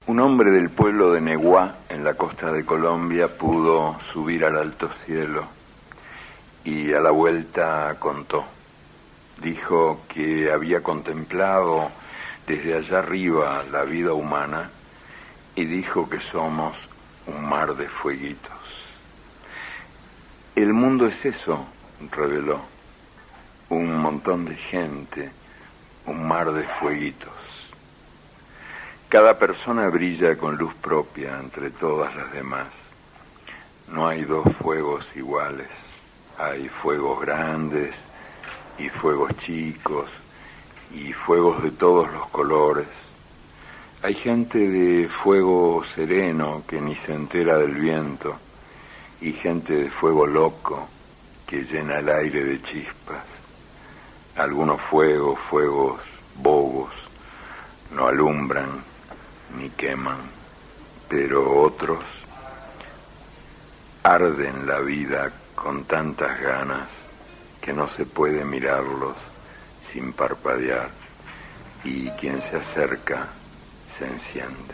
Un hombre del pueblo de Neguá, en la costa de Colombia, pudo subir al alto cielo y a la vuelta contó. Dijo que había contemplado desde allá arriba la vida humana y dijo que somos un mar de fueguitos. El mundo es eso, reveló, un montón de gente, un mar de fueguitos. Cada persona brilla con luz propia entre todas las demás. No hay dos fuegos iguales. Hay fuegos grandes y fuegos chicos y fuegos de todos los colores. Hay gente de fuego sereno que ni se entera del viento y gente de fuego loco que llena el aire de chispas. Algunos fuegos bobos, no alumbran ni queman, pero otros arden la vida con tantas ganas que no se puede mirarlos sin parpadear, y quien se acerca se enciende.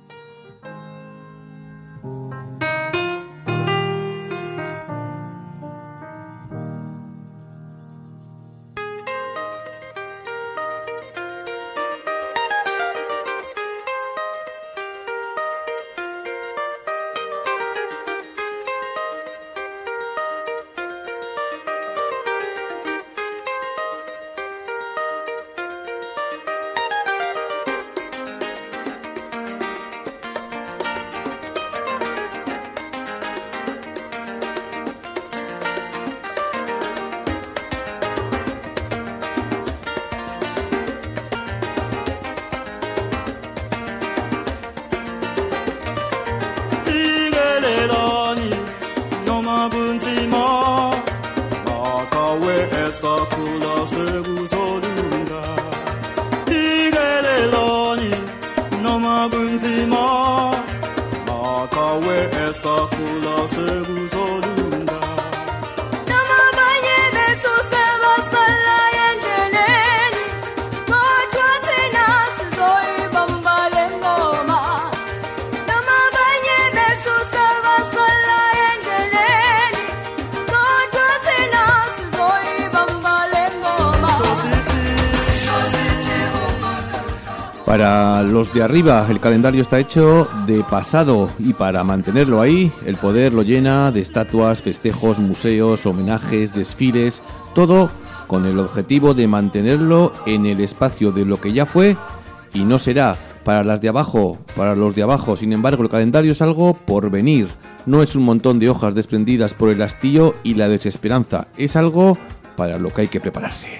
Para los de arriba, el calendario está hecho de pasado y para mantenerlo ahí, el poder lo llena de estatuas, festejos, museos, homenajes, desfiles, todo con el objetivo de mantenerlo en el espacio de lo que ya fue y no será. Para las de abajo, para los de abajo, sin embargo, el calendario es algo por venir. No es un montón de hojas desprendidas por el hastío y la desesperanza. Es algo para lo que hay que prepararse.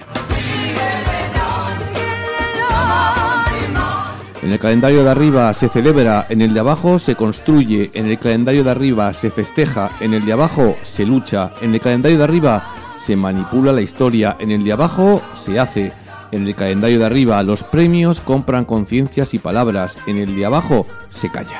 En el calendario de arriba se celebra, en el de abajo se construye, en el calendario de arriba se festeja, en el de abajo se lucha, en el calendario de arriba se manipula la historia, en el de abajo se hace, en el calendario de arriba los premios compran conciencias y palabras, en el de abajo se calla.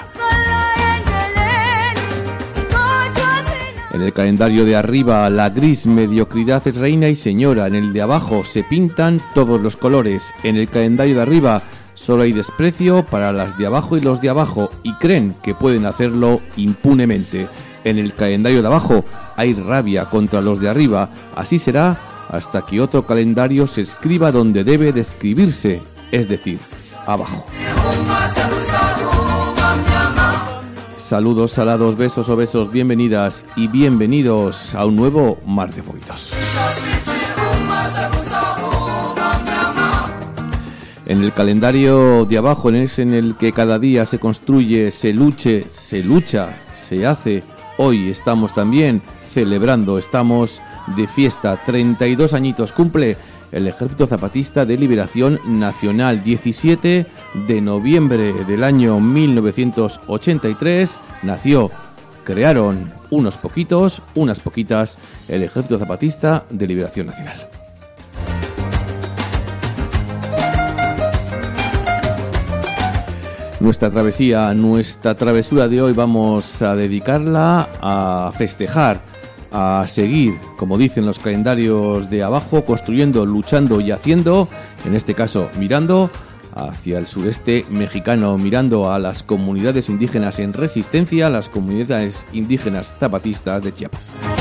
En el calendario de arriba la gris mediocridad es reina y señora, en el de abajo se pintan todos los colores, en el calendario de arriba solo hay desprecio para las de abajo y los de abajo y creen que pueden hacerlo impunemente. En el calendario de abajo hay rabia contra los de arriba. Así será hasta que otro calendario se escriba donde debe de escribirse, es decir, abajo. Saludos, salados, besos o besos, bienvenidas y bienvenidos a un nuevo Mar de Fueguitos. En el calendario de abajo es en el que cada día se construye, se lucha, se hace. Hoy estamos también celebrando, estamos de fiesta. 32 añitos cumple el Ejército Zapatista de Liberación Nacional. 17 de noviembre del año 1983 nació, crearon unos poquitos, unas poquitas, el Ejército Zapatista de Liberación Nacional. Nuestra travesura de hoy vamos a dedicarla a festejar, a seguir, como dicen los calendarios de abajo, construyendo, luchando y haciendo, en este caso mirando hacia el sureste mexicano, mirando a las comunidades indígenas en resistencia, las comunidades indígenas zapatistas de Chiapas.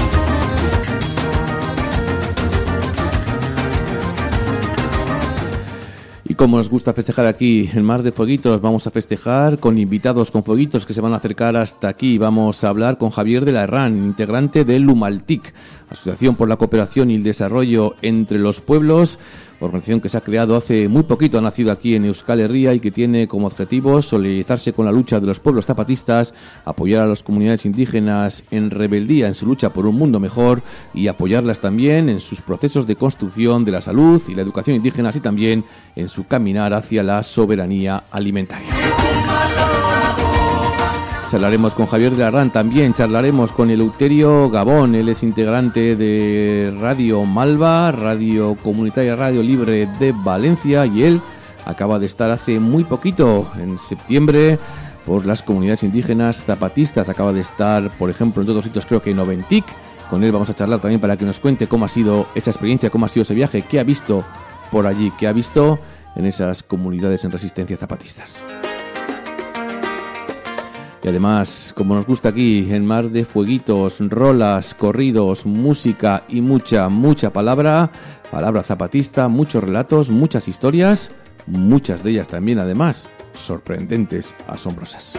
Y como nos gusta festejar aquí en Mar de Fueguitos, vamos a festejar con invitados con fueguitos que se van a acercar hasta aquí. Vamos a hablar con Javier de la Herrán, integrante de Lumaltic, Asociación por la Cooperación y el Desarrollo entre los Pueblos, organización que se ha creado hace muy poquito, ha nacido aquí en Euskal Herria y que tiene como objetivo solidarizarse con la lucha de los pueblos zapatistas, apoyar a las comunidades indígenas en rebeldía en su lucha por un mundo mejor y apoyarlas también en sus procesos de construcción de la salud y la educación indígenas y también en su caminar hacia la soberanía alimentaria. Charlaremos con Javier de la Herrán, también charlaremos con Eleuterio Gabón, él es integrante de Radio Malva, Radio Comunitaria Radio Libre de Valencia, y él acaba de estar hace muy poquito, en septiembre, por las comunidades indígenas zapatistas, acaba de estar, por ejemplo, en todos sitios, creo que en Oventic. Con él vamos a charlar también para que nos cuente cómo ha sido esa experiencia, cómo ha sido ese viaje, qué ha visto por allí, qué ha visto en esas comunidades en resistencia zapatistas. Y además, como nos gusta aquí en Mar de Fueguitos, rolas, corridos, música y mucha palabra zapatista, muchos relatos, muchas historias, muchas de ellas también además sorprendentes, asombrosas.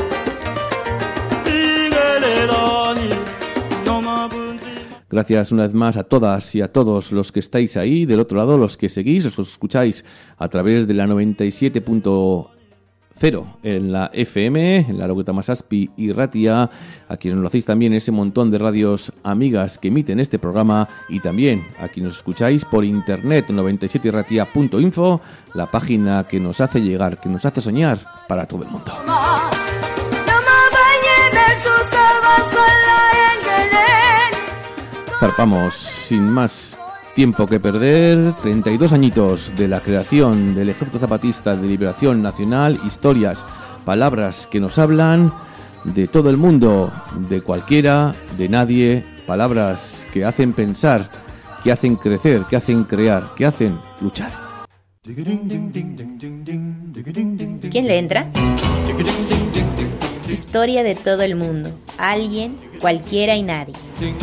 Gracias una vez más a todas y a todos los que estáis ahí, del otro lado, los que seguís, os escucháis a través de la 97.0 en la FM, en la Locuta Masaspi y Ratia, a quienes lo hacéis también ese montón de radios amigas que emiten este programa, y también a quienes nos escucháis por internet, 97ratia.info, la página que nos hace llegar, que nos hace soñar para todo el mundo. Zarpamos sin más tiempo que perder, 32 añitos de la creación del Ejército Zapatista de Liberación Nacional, historias, palabras que nos hablan de todo el mundo, de cualquiera, de nadie, palabras que hacen pensar, que hacen crecer, que hacen crear, que hacen luchar. ¿Quién le entra? Historia de todo el mundo, alguien, cualquiera y nadie.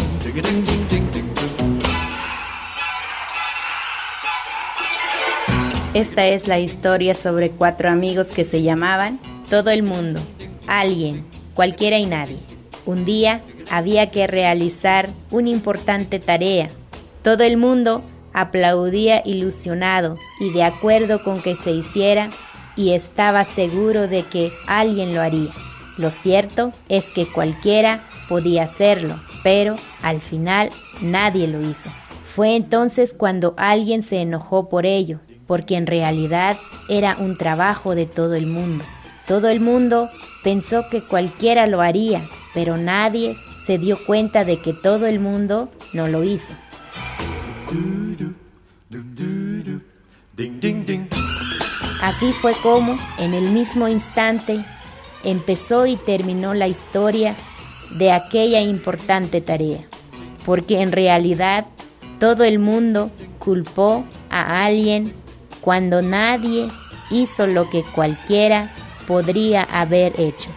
Esta es la historia sobre 4 amigos que se llamaban todo el mundo, alguien, cualquiera y nadie. Un día había que realizar una importante tarea. Todo el mundo aplaudía ilusionado y de acuerdo con que se hiciera, y estaba seguro de que alguien lo haría. Lo cierto es que cualquiera podía hacerlo, pero al final nadie lo hizo. Fue entonces cuando alguien se enojó por ello, porque en realidad era un trabajo de todo el mundo. Todo el mundo pensó que cualquiera lo haría, pero nadie se dio cuenta de que todo el mundo no lo hizo. Así fue como, en el mismo instante, empezó y terminó la historia de aquella importante tarea, porque en realidad todo el mundo culpó a alguien cuando nadie hizo lo que cualquiera podría haber hecho.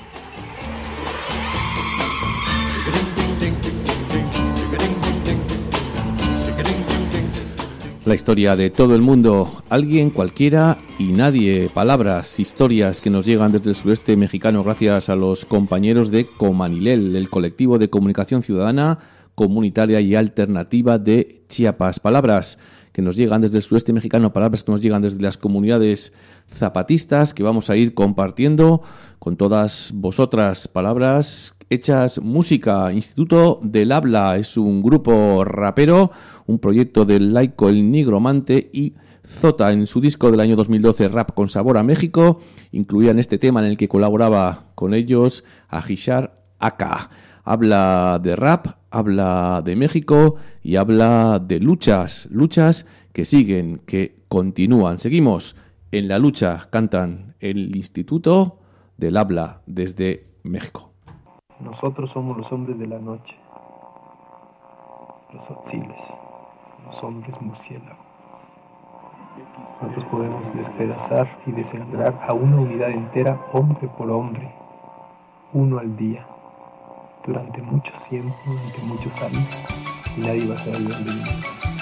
La historia de todo el mundo, alguien, cualquiera y nadie. Palabras, historias que nos llegan desde el sureste mexicano gracias a los compañeros de Comanilel, el colectivo de comunicación ciudadana, comunitaria y alternativa de Chiapas. Palabras que nos llegan desde el sureste mexicano, palabras que nos llegan desde las comunidades zapatistas que vamos a ir compartiendo con todas vosotras. Palabras hechas música. Instituto del Habla es un grupo rapero, un proyecto del laico El Nigromante y Zota. En su disco del año 2012, Rap con Sabor a México, incluían este tema en el que colaboraba con ellos Ajishar Aka. Habla de rap, habla de México y habla de luchas que siguen, que continúan. Seguimos en la lucha, cantan el Instituto del Habla desde México. Nosotros somos los hombres de la noche, los otziles, los hombres murciélagos. Nosotros podemos despedazar y desangrar a una unidad entera, hombre por hombre, uno al día, durante mucho tiempo, durante muchos años, y nadie va a saber de dónde viene.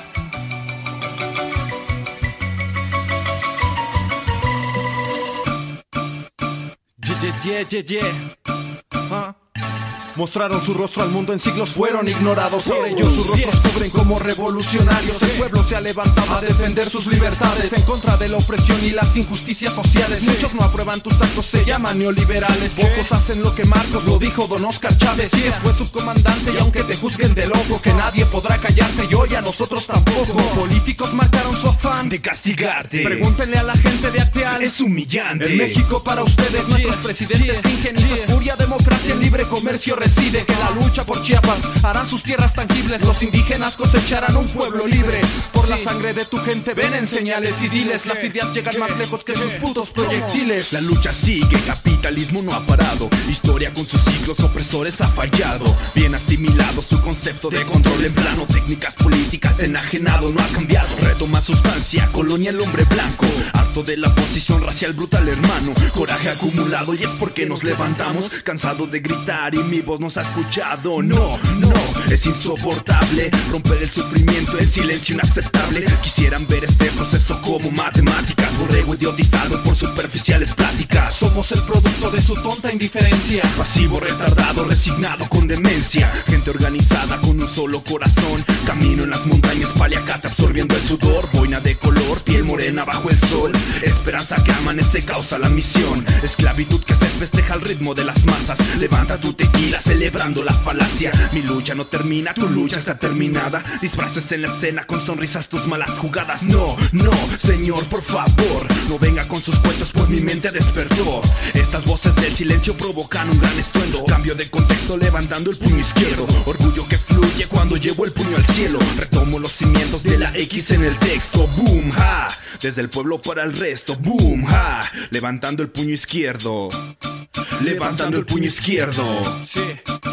Mostraron su rostro al mundo en siglos, fueron ignorados. Por ello sus rostros cubren como revolucionarios. El pueblo se ha levantado a defender sus libertades, en contra de la opresión y las injusticias sociales. Muchos no aprueban tus actos, se llaman neoliberales. Pocos hacen lo que Marcos lo dijo don Oscar Chávez. Sí, fue subcomandante y aunque te juzguen de loco, que nadie podrá callarte y hoy a nosotros tampoco. Políticos marcaron su afán de castigarte. Pregúntenle a la gente de Acteal, es humillante. En México para ustedes nuestros presidentes fingen furia, democracia, el libre comercio reside. Que la lucha por Chiapas hará sus tierras tangibles. Los indígenas cosecharán un pueblo libre. Por la sangre de tu gente ven en señales y diles. Las ideas llegan más lejos que sus putos proyectiles. La lucha sigue, capitalismo no ha parado. Historia con sus ciclos opresores ha fallado. Bien asimilado su concepto de control en plano. Técnicas políticas enajenado, no ha cambiado. Retoma sustancia, colonia el hombre blanco. Harto de la posición racial brutal, hermano. Coraje acumulado y es porque nos levantamos. Cansado de gritar y mi voz nos ha escuchado. No, es insoportable romper el sufrimiento, el silencio inaceptable. Quisieran ver este proceso como matemáticas. Borrego idiotizado por superficiales pláticas. Somos el producto de su tonta indiferencia. Pasivo, retardado, resignado con demencia. Gente organizada con un solo corazón. Camino en las montañas, paliacate absorbiendo el sudor. Boina de color, piel morena bajo el sol. Esperanza que amanece causa la misión. Esclavitud que se festeja al ritmo de las masas. Levanta tu tequila celebrando la falacia. Mi lucha no termina, tu lucha está terminada. Disfraces en la escena con sonrisas, tus malas jugadas. No, señor, por favor, no venga con sus cuentos pues mi mente despertó. Estas voces del silencio provocan un gran estruendo. Cambio de contexto levantando el puño izquierdo. Orgullo que fluye cuando llevo el puño al cielo. Retomo los cimientos de la X en el texto. Boom, ha, desde el pueblo para el resto. Boom, ha, levantando el puño izquierdo. Levantando el puño izquierdo. Sí.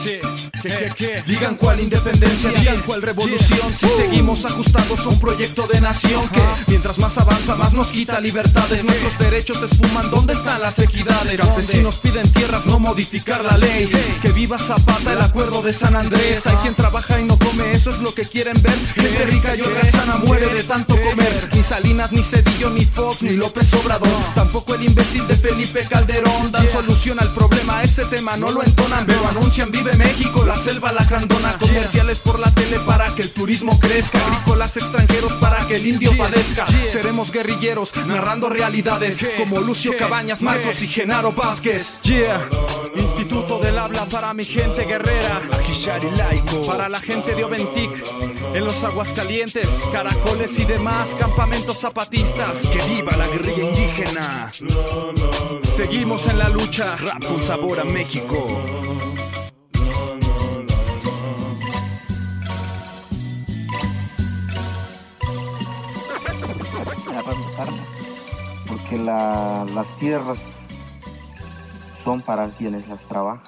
Digan cuál independencia, digan cuál revolución. Si seguimos ajustados a un proyecto de nación que mientras más avanza, más nos quita libertades. Nuestros derechos se esfuman, ¿dónde están las equidades? Campesinos piden tierras, no modificar la ley. Que viva Zapata, el acuerdo de San Andrés. Hay quien trabaja y no come, eso es lo que quieren ver. Gente rica y holgazana muere de tanto comer. Ni Salinas, ni Zedillo, ni Fox, ni López Obrador. Tampoco el imbécil de Felipe Calderón. Dan solución al problema, ese tema no lo entonan. Pero anuncian vive México, la selva lacandona. Comerciales por la tele para que el turismo crezca. Agrícolas extranjeros para que el indio padezca. Seremos guerrilleros narrando realidades como Lucio Cabañas, Marcos y Genaro Vázquez. Instituto del Habla para mi gente guerrera. Para la gente de Oventic, en los Aguascalientes, Caracoles y demás campamentos zapatistas. Que viva la guerrilla indígena. Seguimos en la lucha. Rap con sabor a México. Porque las tierras son para quienes las trabajan.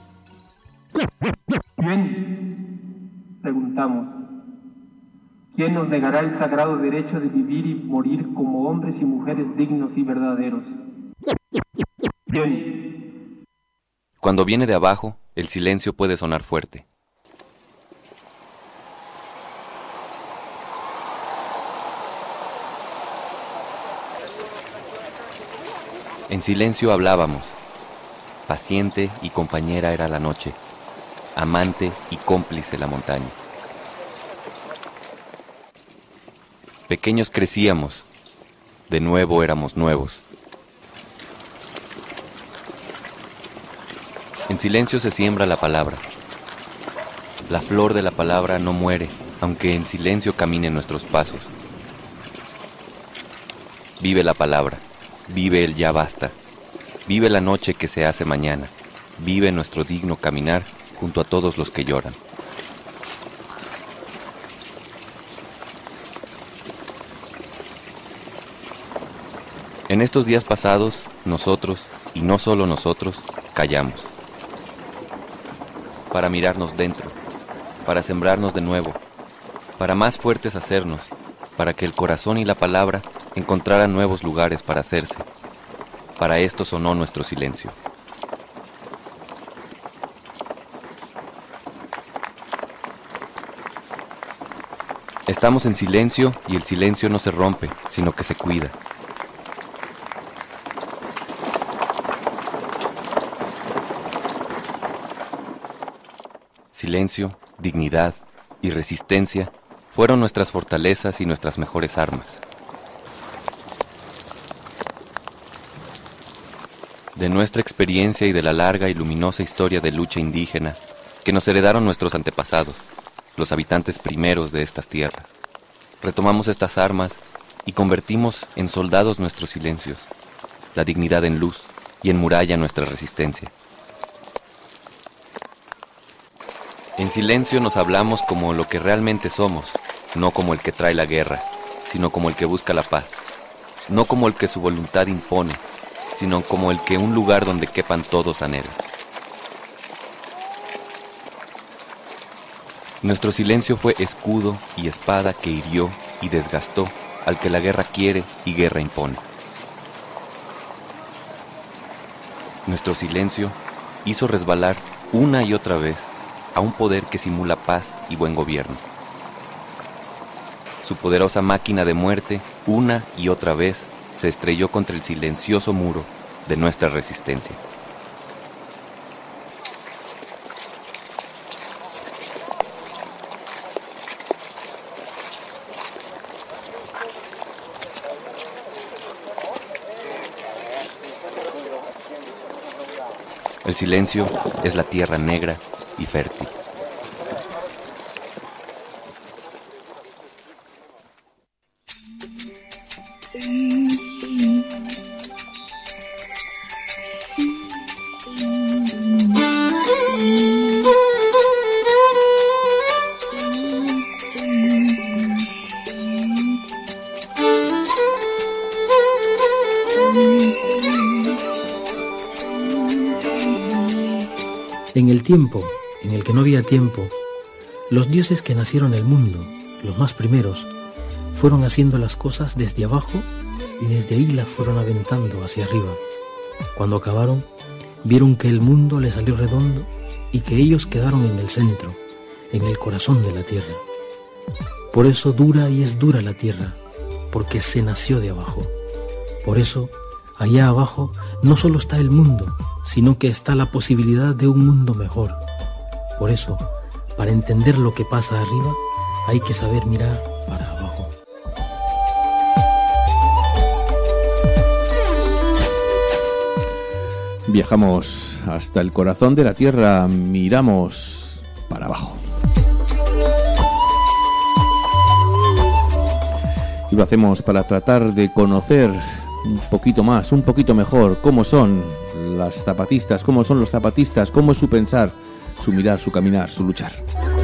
Bien, preguntamos, ¿quién nos negará el sagrado derecho de vivir y morir como hombres y mujeres dignos y verdaderos? Bien. Cuando viene de abajo, el silencio puede sonar fuerte. En silencio hablábamos. Paciente y compañera era la noche, amante y cómplice la montaña. Pequeños crecíamos, de nuevo éramos nuevos. En silencio se siembra la palabra. La flor de la palabra no muere, aunque en silencio caminen nuestros pasos. Vive la palabra, vive el ya basta. Vive la noche que se hace mañana. Vive nuestro digno caminar junto a todos los que lloran. En estos días pasados, nosotros, y no solo nosotros, callamos. Para mirarnos dentro, para sembrarnos de nuevo, para más fuertes hacernos, para que el corazón y la palabra encontraran nuevos lugares para hacerse. Para esto sonó nuestro silencio. Estamos en silencio y el silencio no se rompe, sino que se cuida. Silencio, dignidad y resistencia fueron nuestras fortalezas y nuestras mejores armas. De nuestra experiencia y de la larga y luminosa historia de lucha indígena que nos heredaron nuestros antepasados, los habitantes primeros de estas tierras, retomamos estas armas y convertimos en soldados nuestros silencios, la dignidad en luz y en muralla nuestra resistencia. En silencio nos hablamos como lo que realmente somos, no como el que trae la guerra, sino como el que busca la paz, no como el que su voluntad impone, sino como el que un lugar donde quepan todos anhela. Nuestro silencio fue escudo y espada que hirió y desgastó al que la guerra quiere y guerra impone. Nuestro silencio hizo resbalar una y otra vez a un poder que simula paz y buen gobierno. Su poderosa máquina de muerte, una y otra vez, se estrelló contra el silencioso muro de nuestra resistencia. El silencio es la tierra negra y fértil. En el tiempo en el que no había tiempo, los dioses que nacieron el mundo, los más primeros, fueron haciendo las cosas desde abajo y desde ahí las fueron aventando hacia arriba. Cuando acabaron, vieron que el mundo les salió redondo y que ellos quedaron en el centro, en el corazón de la tierra. Por eso dura y es dura la tierra, porque se nació de abajo. Por eso, allá abajo no solo está el mundo, sino que está la posibilidad de un mundo mejor. Por eso, para entender lo que pasa arriba, hay que saber mirar para abajo. Viajamos hasta el corazón de la tierra, miramos para abajo. Y lo hacemos para tratar de conocer un poquito más, un poquito mejor, cómo son las zapatistas, cómo son los zapatistas, cómo es su pensar, su mirar, su caminar, su luchar.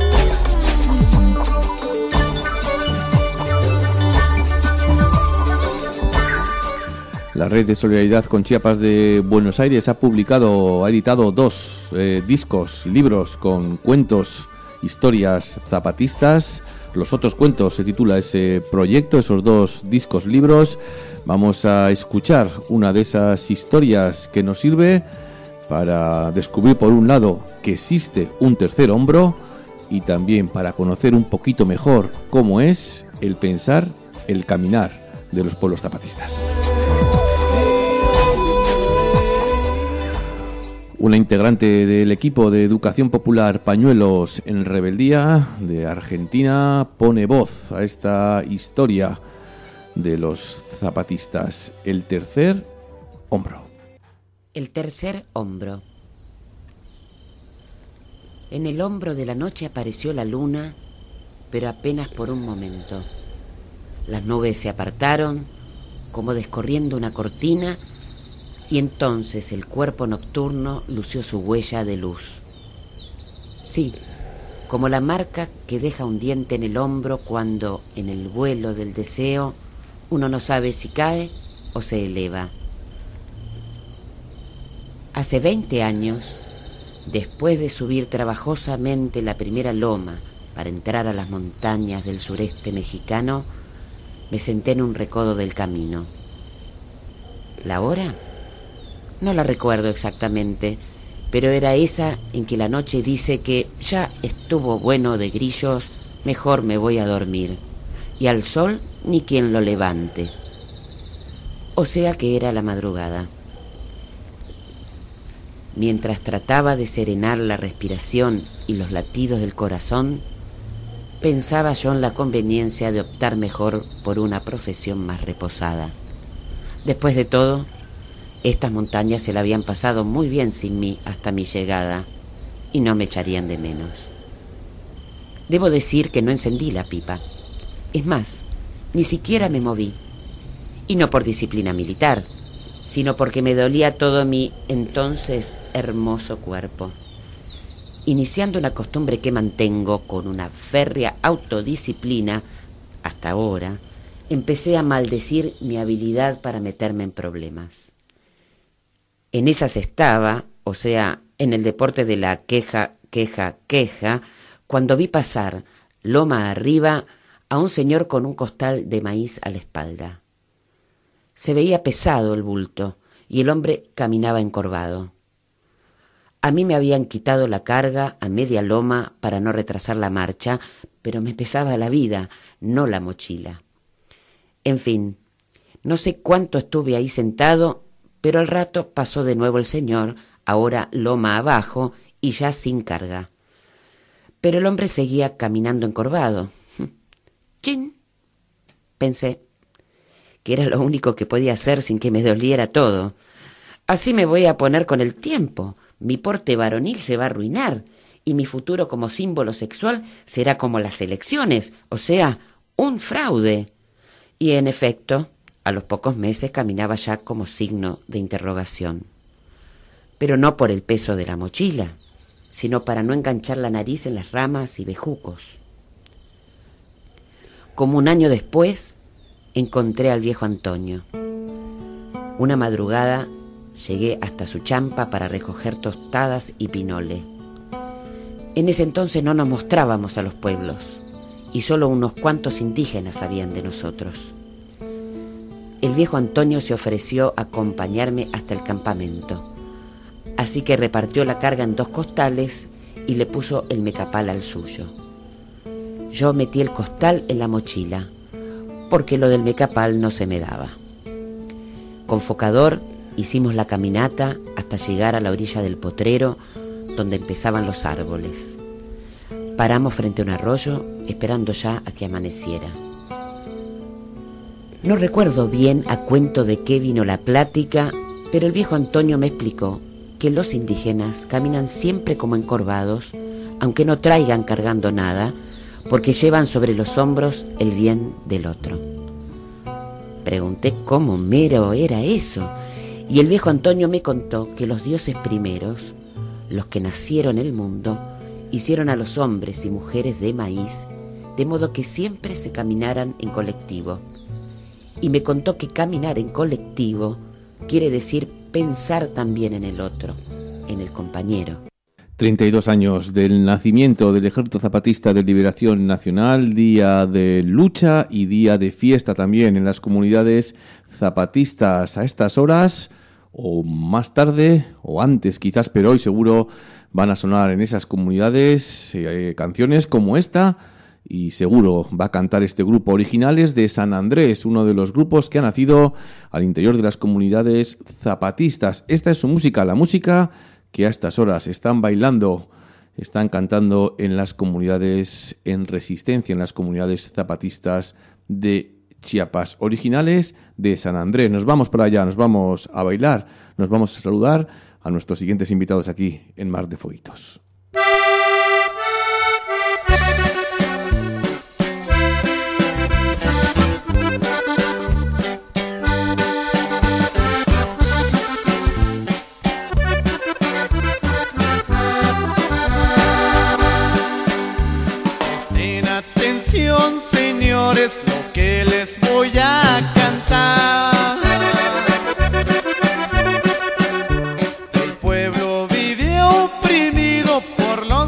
La Red de Solidaridad con Chiapas de Buenos Aires ha editado 2 discos, libros con cuentos, historias zapatistas. Los otros cuentos se titula ese proyecto, esos 2 discos, libros. Vamos a escuchar una de esas historias que nos sirve para descubrir, por un lado, que existe un tercer hombro y también para conocer un poquito mejor cómo es el pensar, el caminar de los pueblos zapatistas. Una integrante del equipo de Educación Popular Pañuelos en Rebeldía de Argentina pone voz a esta historia de los zapatistas. El tercer hombro. El tercer hombro. En el hombro de la noche apareció la luna, pero apenas por un momento. Las nubes se apartaron, como descorriendo una cortina, y entonces el cuerpo nocturno lució su huella de luz. Sí, como la marca que deja un diente en el hombro cuando, en el vuelo del deseo, uno no sabe si cae o se eleva. Hace 20 años, después de subir trabajosamente la primera loma para entrar a las montañas del sureste mexicano, me senté en un recodo del camino. ¿La hora? No la recuerdo exactamente, pero era esa en que la noche dice que ya estuvo bueno de grillos, mejor me voy a dormir, y al sol ni quien lo levante. O sea que era la madrugada. Mientras trataba de serenar la respiración y los latidos del corazón, pensaba yo en la conveniencia de optar mejor por una profesión más reposada. Después de todo, estas montañas se la habían pasado muy bien sin mí hasta mi llegada, y no me echarían de menos. Debo decir que no encendí la pipa. Es más, ni siquiera me moví. Y no por disciplina militar, sino porque me dolía todo mi entonces hermoso cuerpo. Iniciando una costumbre que mantengo con una férrea autodisciplina, hasta ahora, empecé a maldecir mi habilidad para meterme en problemas. En esas estaba, o sea, en el deporte de la queja, cuando vi pasar, loma arriba, a un señor con un costal de maíz a la espalda. Se veía pesado el bulto, y el hombre caminaba encorvado. A mí me habían quitado la carga a media loma para no retrasar la marcha, pero me pesaba la vida, no la mochila. En fin, no sé cuánto estuve ahí sentado, pero al rato pasó de nuevo el señor, ahora loma abajo y ya sin carga. Pero el hombre seguía caminando encorvado. ¡Chin! Pensé que era lo único que podía hacer sin que me doliera todo. Así me voy a poner con el tiempo. Mi porte varonil se va a arruinar y mi futuro como símbolo sexual será como las elecciones, o sea, un fraude. Y en efecto, a los pocos meses caminaba ya como signo de interrogación. Pero no por el peso de la mochila, sino para no enganchar la nariz en las ramas y bejucos. Como un año después, encontré al viejo Antonio. Una madrugada llegué hasta su champa para recoger tostadas y pinole. En ese entonces no nos mostrábamos a los pueblos, y solo unos cuantos indígenas sabían de nosotros. El viejo Antonio se ofreció a acompañarme hasta el campamento, así que repartió la carga en 2 costales y le puso el mecapal al suyo. Yo metí el costal en la mochila, porque lo del mecapal no se me daba. Con focador hicimos la caminata hasta llegar a la orilla del potrero, donde empezaban los árboles. Paramos frente a un arroyo, esperando ya a que amaneciera. No recuerdo bien a cuento de qué vino la plática, pero el viejo Antonio me explicó que los indígenas caminan siempre como encorvados, aunque no traigan cargando nada, porque llevan sobre los hombros el bien del otro. Pregunté cómo mero era eso, y el viejo Antonio me contó que los dioses primeros, los que nacieron en el mundo, hicieron a los hombres y mujeres de maíz, de modo que siempre se caminaran en colectivo. Y me contó que caminar en colectivo quiere decir pensar también en el otro, en el compañero. 32 años del nacimiento del Ejército Zapatista de Liberación Nacional, día de lucha y día de fiesta también en las comunidades zapatistas. A estas horas, o más tarde, o antes quizás, pero hoy seguro van a sonar en esas comunidades canciones como esta, y seguro va a cantar este grupo Originales de San Andrés, uno de los grupos que ha nacido al interior de las comunidades zapatistas. Esta es su música, la música que a estas horas están bailando, están cantando en las comunidades en resistencia, en las comunidades zapatistas de Chiapas. Originales de San Andrés. Nos vamos para allá, nos vamos a bailar, nos vamos a saludar a nuestros siguientes invitados aquí en Mar de Fueguitos. Señores, lo que les voy a cantar. El pueblo vive oprimido por los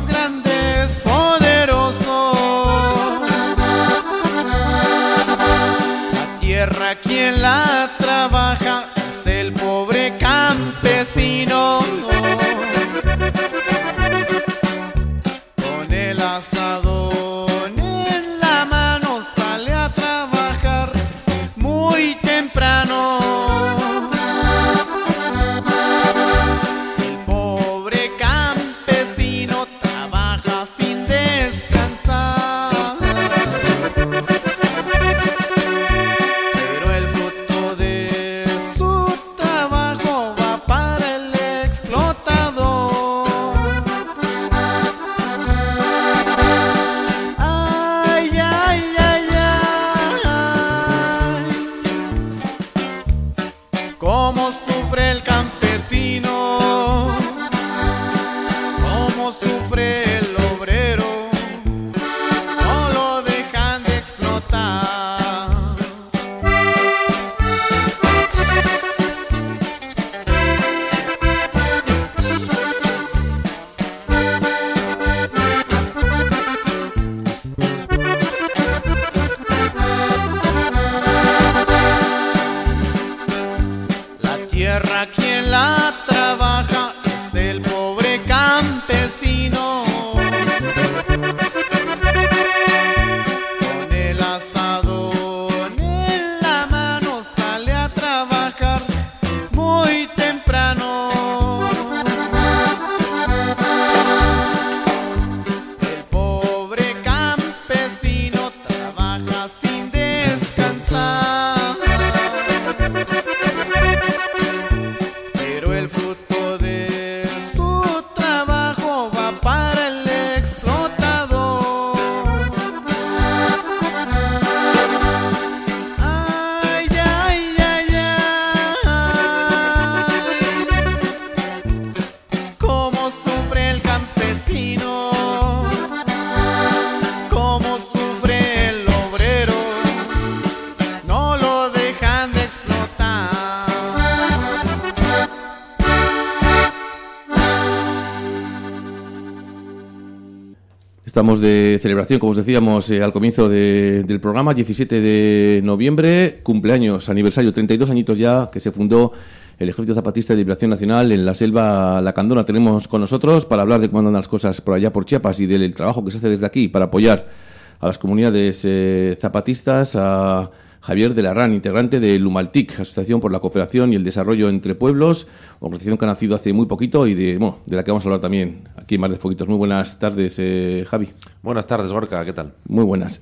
Estamos de celebración, como os decíamos al comienzo del programa, 17 de noviembre, cumpleaños, aniversario, 32 añitos ya que se fundó el Ejército Zapatista de Liberación Nacional en la selva Lacandona. Tenemos con nosotros para hablar de cómo andan las cosas por allá por Chiapas y del trabajo que se hace desde aquí para apoyar a las comunidades zapatistas, a Javier de la Rán, integrante de Lumaltic, Asociación por la Cooperación y el Desarrollo entre Pueblos, organización que ha nacido hace muy poquito y de la que vamos a hablar también aquí en Mar de Foquitos. Muy buenas tardes, Javi. Buenas tardes, Gorka, ¿qué tal? Muy buenas.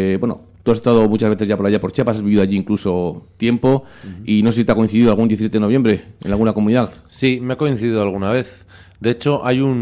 Tú has estado muchas veces ya por allá por Chiapas, has vivido allí incluso tiempo, y no sé si te ha coincidido algún 17 de noviembre en alguna comunidad. Sí, me ha coincidido alguna vez. De hecho,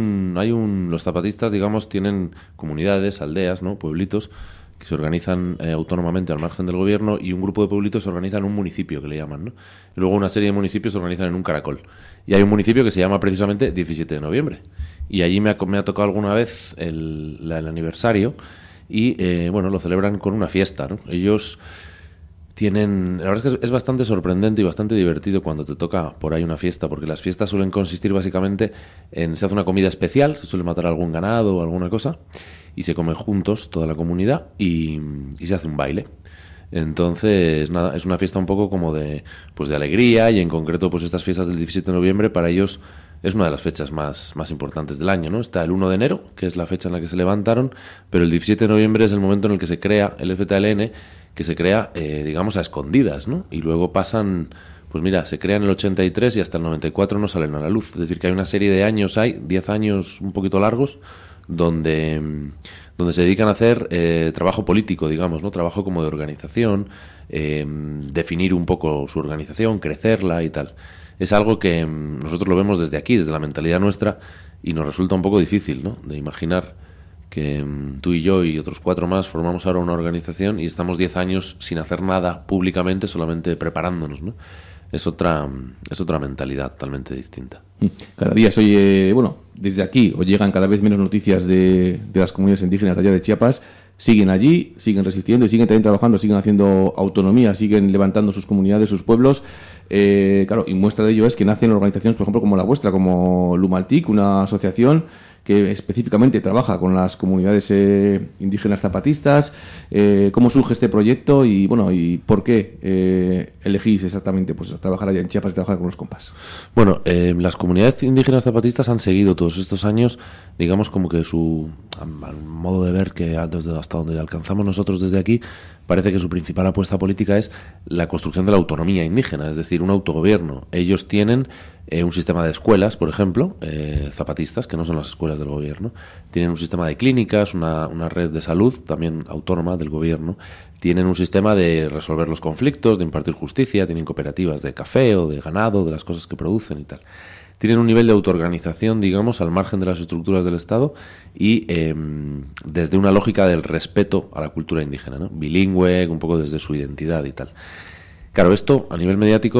los zapatistas, digamos, tienen comunidades, aldeas, ¿no? Pueblitos, que se organizan autónomamente al margen del gobierno, y un grupo de pueblitos se organiza en un municipio, que le llaman, ¿no? Y luego una serie de municipios se organizan en un caracol. Y hay un municipio que se llama precisamente 17 de noviembre. Y allí me ha tocado alguna vez el aniversario, y lo celebran con una fiesta, ¿no? Ellos tienen... La verdad es que es bastante sorprendente y bastante divertido cuando te toca por ahí una fiesta, porque las fiestas suelen consistir básicamente en... Se hace una comida especial, se suele matar algún ganado o alguna cosa, y se come juntos toda la comunidad y se hace un baile. Entonces, nada, es una fiesta un poco como de alegría, y en concreto pues estas fiestas del 17 de noviembre para ellos es una de las fechas más importantes del año, ¿no? Está el 1 de enero, que es la fecha en la que se levantaron, pero el 17 de noviembre es el momento en el que se crea el EZLN, que se crea, digamos, a escondidas, ¿no? Y luego pasan... Pues mira, se crea en el 83 y hasta el 94 no salen a la luz. Es decir, que hay una serie de años, 10 años un poquito largos, donde se dedican a hacer trabajo político, digamos, ¿no? Trabajo como de organización, definir un poco su organización, crecerla y tal. Es algo que nosotros lo vemos desde aquí, desde la mentalidad nuestra, y nos resulta un poco difícil, ¿no? De imaginar que tú y yo y otros 4 más formamos ahora una organización y estamos 10 años sin hacer nada públicamente, solamente preparándonos, ¿no? Es otra mentalidad totalmente distinta. Cada día se oye, desde aquí os llegan cada vez menos noticias de las comunidades indígenas de allá de Chiapas. Siguen allí, siguen resistiendo y siguen también trabajando, siguen haciendo autonomía, siguen levantando sus comunidades, sus pueblos. Y muestra de ello es que nacen organizaciones, por ejemplo, como la vuestra, como Lumaltic, una asociación que específicamente trabaja con las comunidades indígenas zapatistas. ¿Cómo surge este proyecto y por qué elegís exactamente trabajar allá en Chiapas y trabajar con los compas? Bueno, las comunidades indígenas zapatistas han seguido todos estos años, digamos, como que su modo de ver, que hasta donde alcanzamos nosotros desde aquí, parece que su principal apuesta política es la construcción de la autonomía indígena, es decir, un autogobierno. Ellos tienen un sistema de escuelas, por ejemplo, zapatistas, que no son las escuelas del gobierno. Tienen un sistema de clínicas, una red de salud, también autónoma del gobierno. Tienen un sistema de resolver los conflictos, de impartir justicia, tienen cooperativas de café o de ganado, de las cosas que producen y tal. Tienen un nivel de autoorganización, digamos, al margen de las estructuras del Estado y desde una lógica del respeto a la cultura indígena, ¿no? Bilingüe, un poco desde su identidad y tal. Claro, esto a nivel mediático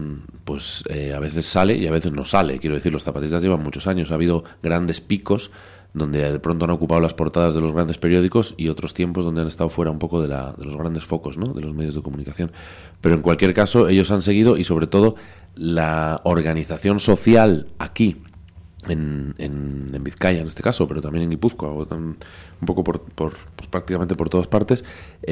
a veces sale y a veces no sale. Quiero decir, los zapatistas llevan muchos años. Ha habido grandes picos donde de pronto han ocupado las portadas de los grandes periódicos y otros tiempos donde han estado fuera un poco de los grandes focos, ¿no? De los medios de comunicación. Pero en cualquier caso, ellos han seguido, y sobre todo la organización social aquí en Vizcaya en este caso, pero también en Guipúzcoa, un poco prácticamente por todas partes,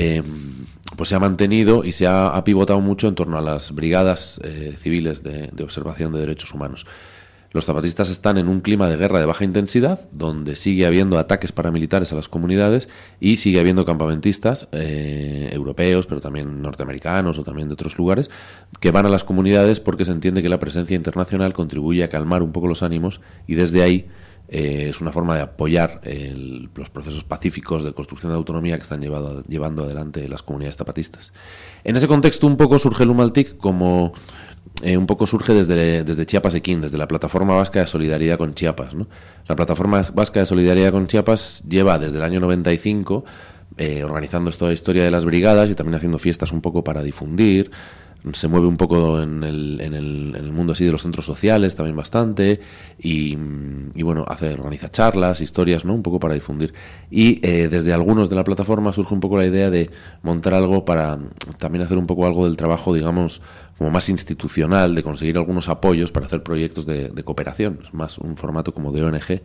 se ha mantenido y se ha pivotado mucho en torno a las brigadas civiles de observación de derechos humanos. Los zapatistas están en un clima de guerra de baja intensidad, donde sigue habiendo ataques paramilitares a las comunidades y sigue habiendo campamentistas europeos, pero también norteamericanos o también de otros lugares, que van a las comunidades porque se entiende que la presencia internacional contribuye a calmar un poco los ánimos, y desde ahí es una forma de apoyar los procesos pacíficos de construcción de autonomía que están llevando adelante las comunidades zapatistas. En ese contexto un poco surge Lumaltic como... un poco surge desde Chiapas Equín, desde la Plataforma Vasca de Solidaridad con Chiapas, ¿no? La Plataforma Vasca de Solidaridad con Chiapas lleva desde el año 95 organizando esta historia de las brigadas y también haciendo fiestas un poco para difundir. Se mueve un poco en el mundo así de los centros sociales también bastante y organiza charlas, historias, ¿no? Un poco para difundir. Y desde algunos de la plataforma surge un poco la idea de montar algo para también hacer un poco algo del trabajo, digamos, como más institucional, de conseguir algunos apoyos para hacer proyectos de cooperación. Es más un formato como de ONG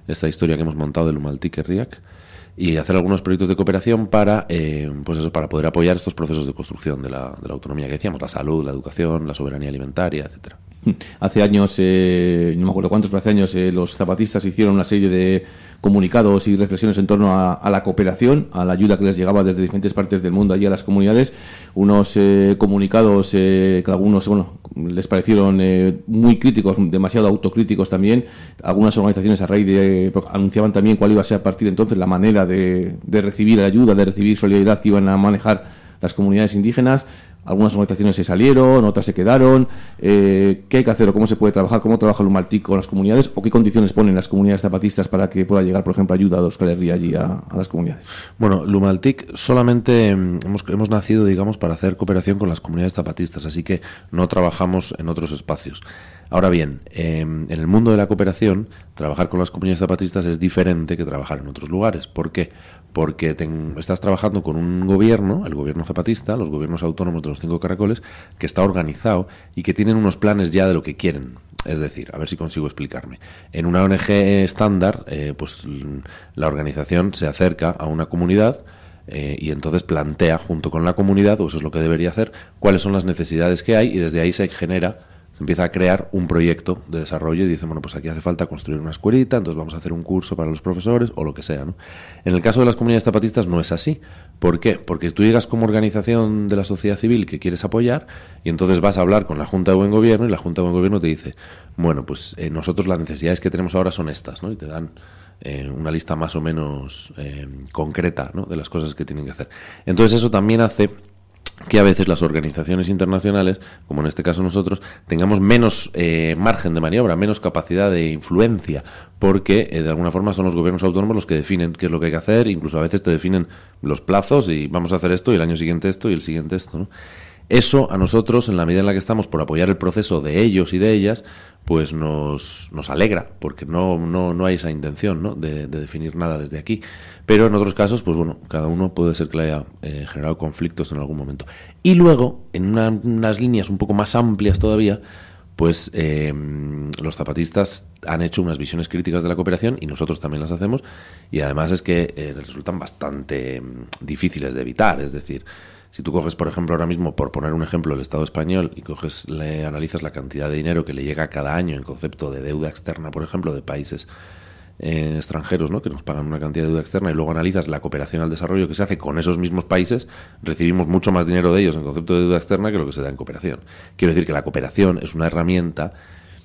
esta historia que hemos montado del Lumaltik Herriak, y hacer algunos proyectos de cooperación para para poder apoyar estos procesos de construcción de la autonomía que decíamos, la salud, la educación, la soberanía alimentaria, etcétera. Hace años, no me acuerdo cuántos, pero hace años los zapatistas hicieron una serie de comunicados y reflexiones en torno a la cooperación, a la ayuda que les llegaba desde diferentes partes del mundo allí a las comunidades. Unos comunicados que algunos les parecieron muy críticos, demasiado autocríticos también. Algunas organizaciones a raíz de anunciaban también cuál iba a ser a partir de entonces la manera de recibir ayuda, de recibir solidaridad que iban a manejar las comunidades indígenas. Algunas organizaciones se salieron, otras se quedaron. ¿Qué hay que hacer o cómo se puede trabajar? ¿Cómo trabaja el Lumaltik con las comunidades? ¿O qué condiciones ponen las comunidades zapatistas para que pueda llegar, por ejemplo, ayuda de Euskal Herria allí a las comunidades? Bueno, Lumaltik solamente hemos nacido, digamos, para hacer cooperación con las comunidades zapatistas, así que no trabajamos en otros espacios. Ahora bien, en el mundo de la cooperación, trabajar con las comunidades zapatistas es diferente que trabajar en otros lugares. ¿Por qué? Porque estás trabajando con un gobierno, el gobierno zapatista, los gobiernos autónomos de los 5 caracoles, que está organizado y que tienen unos planes ya de lo que quieren. Es decir, a ver si consigo explicarme. En una ONG estándar, pues la organización se acerca a una comunidad y entonces plantea junto con la comunidad, o eso es lo que debería hacer, cuáles son las necesidades que hay, y desde ahí se empieza a crear un proyecto de desarrollo y dice, bueno, pues aquí hace falta construir una escuelita, entonces vamos a hacer un curso para los profesores o lo que sea, ¿no? En el caso de las comunidades zapatistas no es así. ¿Por qué? Porque tú llegas como organización de la sociedad civil que quieres apoyar y entonces vas a hablar con la Junta de Buen Gobierno y la Junta de Buen Gobierno te dice, bueno, pues nosotros las necesidades que tenemos ahora son estas, ¿no? Y te dan una lista más o menos concreta, ¿no? De las cosas que tienen que hacer. Entonces eso también hace que a veces las organizaciones internacionales, como en este caso nosotros, tengamos menos margen de maniobra, menos capacidad de influencia, porque de alguna forma son los gobiernos autónomos los que definen qué es lo que hay que hacer, incluso a veces te definen los plazos y vamos a hacer esto y el año siguiente esto y el siguiente esto, ¿no? Eso a nosotros, en la medida en la que estamos por apoyar el proceso de ellos y de ellas, pues nos alegra, porque no hay esa intención, ¿no? de definir nada desde aquí. Pero en otros casos, pues bueno, cada uno puede ser que le haya generado conflictos en algún momento. Y luego, en unas líneas un poco más amplias todavía, pues los zapatistas han hecho unas visiones críticas de la cooperación y nosotros también las hacemos, y además es que resultan bastante difíciles de evitar. Es decir, si tú coges, por ejemplo, ahora mismo, por poner un ejemplo, el Estado español y analizas la cantidad de dinero que le llega cada año en concepto de deuda externa, por ejemplo, de países extranjeros, ¿no? Que nos pagan una cantidad de deuda externa, y luego analizas la cooperación al desarrollo que se hace con esos mismos países, recibimos mucho más dinero de ellos en concepto de deuda externa que lo que se da en cooperación. Quiero decir que la cooperación es una herramienta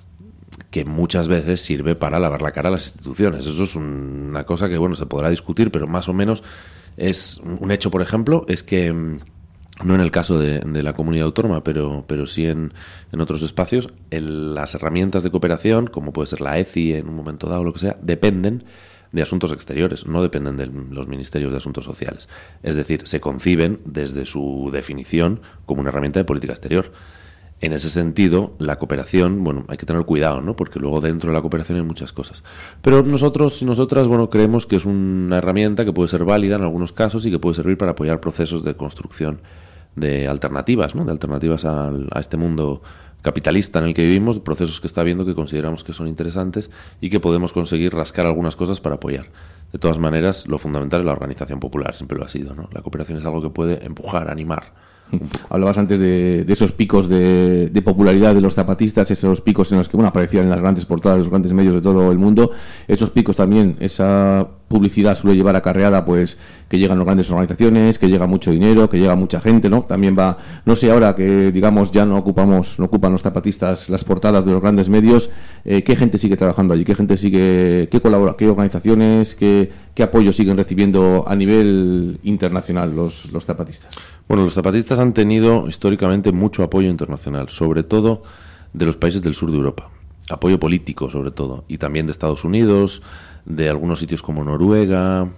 que muchas veces sirve para lavar la cara a las instituciones. Eso es una cosa que, bueno, se podrá discutir, pero más o menos es un hecho. Por ejemplo, es que no en el caso de la comunidad autónoma, pero sí en otros espacios, las herramientas de cooperación, como puede ser la ECI en un momento dado o lo que sea, dependen de asuntos exteriores, no dependen de los ministerios de asuntos sociales. Es decir, se conciben desde su definición como una herramienta de política exterior. En ese sentido, la cooperación, bueno, hay que tener cuidado, ¿no? Porque luego dentro de la cooperación hay muchas cosas. Pero nosotros y nosotras, bueno, creemos que es una herramienta que puede ser válida en algunos casos y que puede servir para apoyar procesos de construcción de alternativas, ¿no? De alternativas a este mundo capitalista en el que vivimos, procesos que está habiendo que consideramos que son interesantes y que podemos conseguir rascar algunas cosas para apoyar. De todas maneras, lo fundamental es la organización popular, siempre lo ha sido, ¿no? La cooperación es algo que puede empujar, animar. Hablabas antes de esos picos de popularidad de los zapatistas, esos picos en los que, bueno, aparecían en las grandes portadas de los grandes medios de todo el mundo. Esos picos también, esa publicidad suele llevar acarreada, pues, que llegan las grandes organizaciones, que llega mucho dinero, que llega mucha gente, ¿no? También va, no sé, ahora que, digamos, ya no ocupan los zapatistas las portadas de los grandes medios, ¿qué gente sigue trabajando allí? ¿Qué gente sigue, qué colabora, qué organizaciones, qué apoyo siguen recibiendo a nivel internacional los zapatistas? Bueno, los zapatistas han tenido históricamente mucho apoyo internacional, sobre todo de los países del sur de Europa. Apoyo político, sobre todo, y también de Estados Unidos, de algunos sitios como Noruega,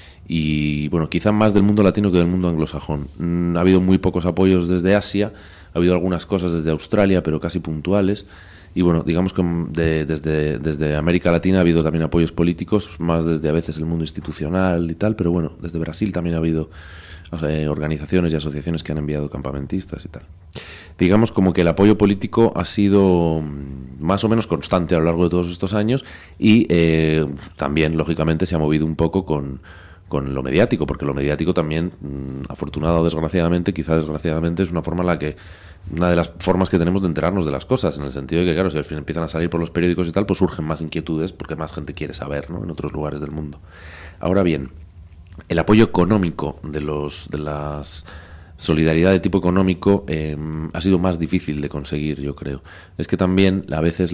y bueno, quizá más del mundo latino que del mundo anglosajón. Ha habido muy pocos apoyos desde Asia, ha habido algunas cosas desde Australia, pero casi puntuales, Y bueno, digamos que desde América Latina ha habido también apoyos políticos, más desde a veces el mundo institucional y tal, pero bueno, desde Brasil también ha habido organizaciones y asociaciones que han enviado campamentistas y tal. Digamos como que el apoyo político ha sido más o menos constante a lo largo de todos estos años y también, lógicamente, se ha movido un poco con lo mediático, porque lo mediático también, afortunado o desgraciadamente, quizá desgraciadamente, es una de las formas que tenemos de enterarnos de las cosas, en el sentido de que, claro, si al fin empiezan a salir por los periódicos y tal, pues surgen más inquietudes porque más gente quiere saber, ¿no?, en otros lugares del mundo. Ahora bien, el apoyo económico de las solidaridad de tipo económico ha sido más difícil de conseguir, yo creo. Es que también a veces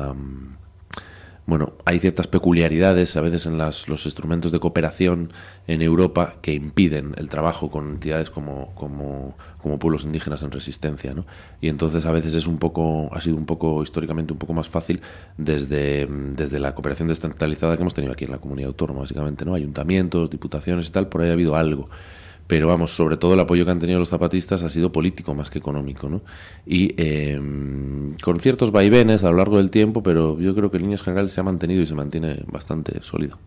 hay ciertas peculiaridades a veces en los instrumentos de cooperación en Europa que impiden el trabajo con entidades como pueblos indígenas en resistencia, ¿no? Y entonces a veces ha sido un poco históricamente un poco más fácil desde la cooperación descentralizada que hemos tenido aquí en la comunidad autónoma, básicamente, ¿no? Ayuntamientos, diputaciones y tal, por ahí ha habido algo. Pero vamos, sobre todo el apoyo que han tenido los zapatistas ha sido político más que económico, ¿no? Y con ciertos vaivenes a lo largo del tiempo, pero yo creo que en líneas generales se ha mantenido y se mantiene bastante sólido.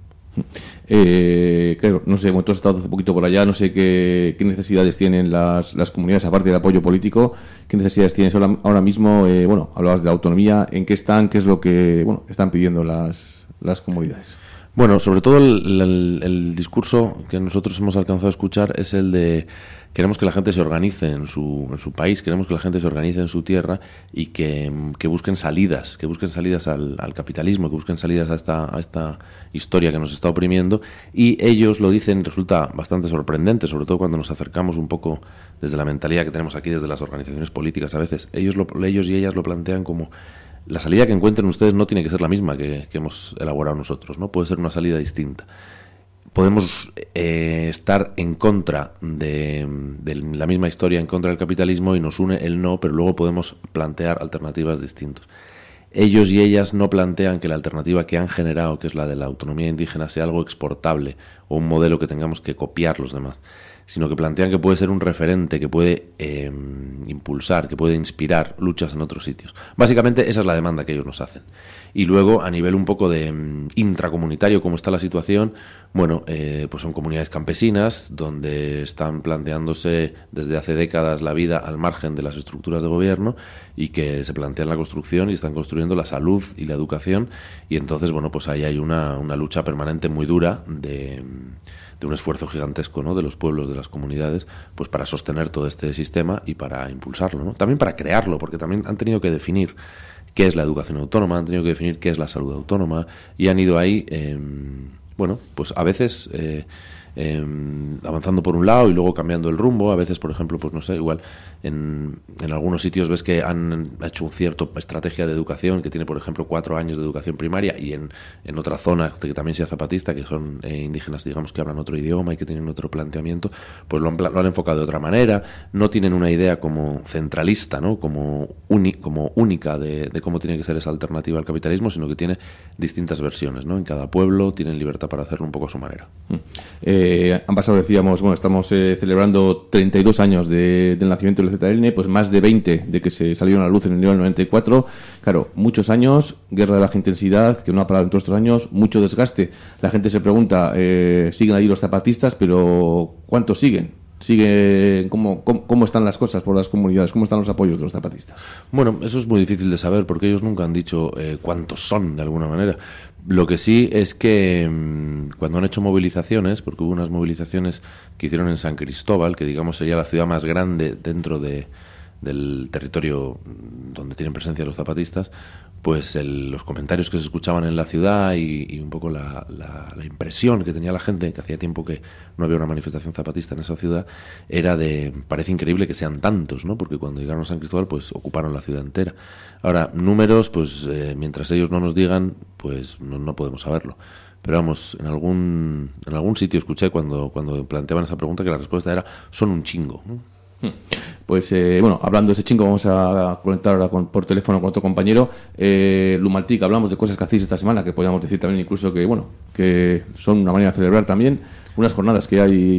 Claro, no sé, tú has estado hace poquito por allá, no sé qué necesidades tienen las comunidades, aparte del apoyo político, qué necesidades tienes ahora mismo. Hablabas de la autonomía, ¿en qué están? ¿Qué es lo que están pidiendo las comunidades? Bueno, sobre todo el discurso que nosotros hemos alcanzado a escuchar es el de queremos que la gente se organice en su país, queremos que la gente se organice en su tierra y que busquen salidas, al capitalismo, que busquen salidas a esta historia que nos está oprimiendo, y ellos lo dicen, resulta bastante sorprendente, sobre todo cuando nos acercamos un poco desde la mentalidad que tenemos aquí, desde las organizaciones políticas a veces. Ellos y ellas lo plantean como: la salida que encuentren ustedes no tiene que ser la misma que hemos elaborado nosotros, ¿no? Puede ser una salida distinta. Podemos estar en contra de la misma historia, en contra del capitalismo, y nos une el no, pero luego podemos plantear alternativas distintas. Ellos y ellas no plantean que la alternativa que han generado, que es la de la autonomía indígena, sea algo exportable o un modelo que tengamos que copiar los demás, sino que plantean que puede ser un referente, que puede impulsar, que puede inspirar luchas en otros sitios. Básicamente esa es la demanda que ellos nos hacen. Y luego, a nivel un poco de intracomunitario, cómo está la situación, pues son comunidades campesinas donde están planteándose desde hace décadas la vida al margen de las estructuras de gobierno y que se plantean la construcción y están construyendo la salud y la educación, y entonces, pues ahí hay una lucha permanente muy dura de un esfuerzo gigantesco, ¿no?, de los pueblos, de las comunidades, pues para sostener todo este sistema y para impulsarlo, ¿no? También para crearlo, porque también han tenido que definir qué es la educación autónoma, han tenido que definir qué es la salud autónoma, y han ido ahí, pues a veces avanzando por un lado y luego cambiando el rumbo. A veces, por ejemplo, pues no sé, igual en algunos sitios ves que han hecho un cierto estrategia de educación que tiene, por ejemplo, 4 años de educación primaria, y en otra zona que también sea zapatista, que son indígenas, digamos, que hablan otro idioma y que tienen otro planteamiento, pues lo han enfocado de otra manera. No tienen una idea como centralista, ¿no?, como única de cómo tiene que ser esa alternativa al capitalismo, sino que tiene distintas versiones, ¿no? En cada pueblo tienen libertad para hacerlo un poco a su manera. Han pasado, decíamos, estamos celebrando 32 años del nacimiento del ZLN, pues más de 20 de que se salieron a la luz en el año 94. Claro, muchos años, guerra de baja intensidad, que no ha parado en todos estos años, mucho desgaste. La gente se pregunta, siguen ahí los zapatistas, pero ¿cuántos siguen? ¿Cómo están las cosas por las comunidades? ¿Cómo están los apoyos de los zapatistas? Bueno, eso es muy difícil de saber porque ellos nunca han dicho cuántos son, de alguna manera. Lo que sí es que cuando han hecho movilizaciones, porque hubo unas movilizaciones que hicieron en San Cristóbal, que digamos sería la ciudad más grande dentro del territorio donde tienen presencia los zapatistas, pues los comentarios que se escuchaban en la ciudad y un poco la impresión que tenía la gente, que hacía tiempo que no había una manifestación zapatista en esa ciudad, era parece increíble que sean tantos, ¿no? Porque cuando llegaron a San Cristóbal, pues ocuparon la ciudad entera. Ahora, números, pues mientras ellos no nos digan, pues no podemos saberlo. Pero vamos, en algún sitio escuché cuando planteaban esa pregunta que la respuesta era: son un chingo, ¿no? Pues hablando de ese chingo, vamos a conectar ahora por teléfono con otro compañero. Lumaltic, hablamos de cosas que hacéis esta semana, que podríamos decir también incluso que son una manera de celebrar también unas jornadas que hay.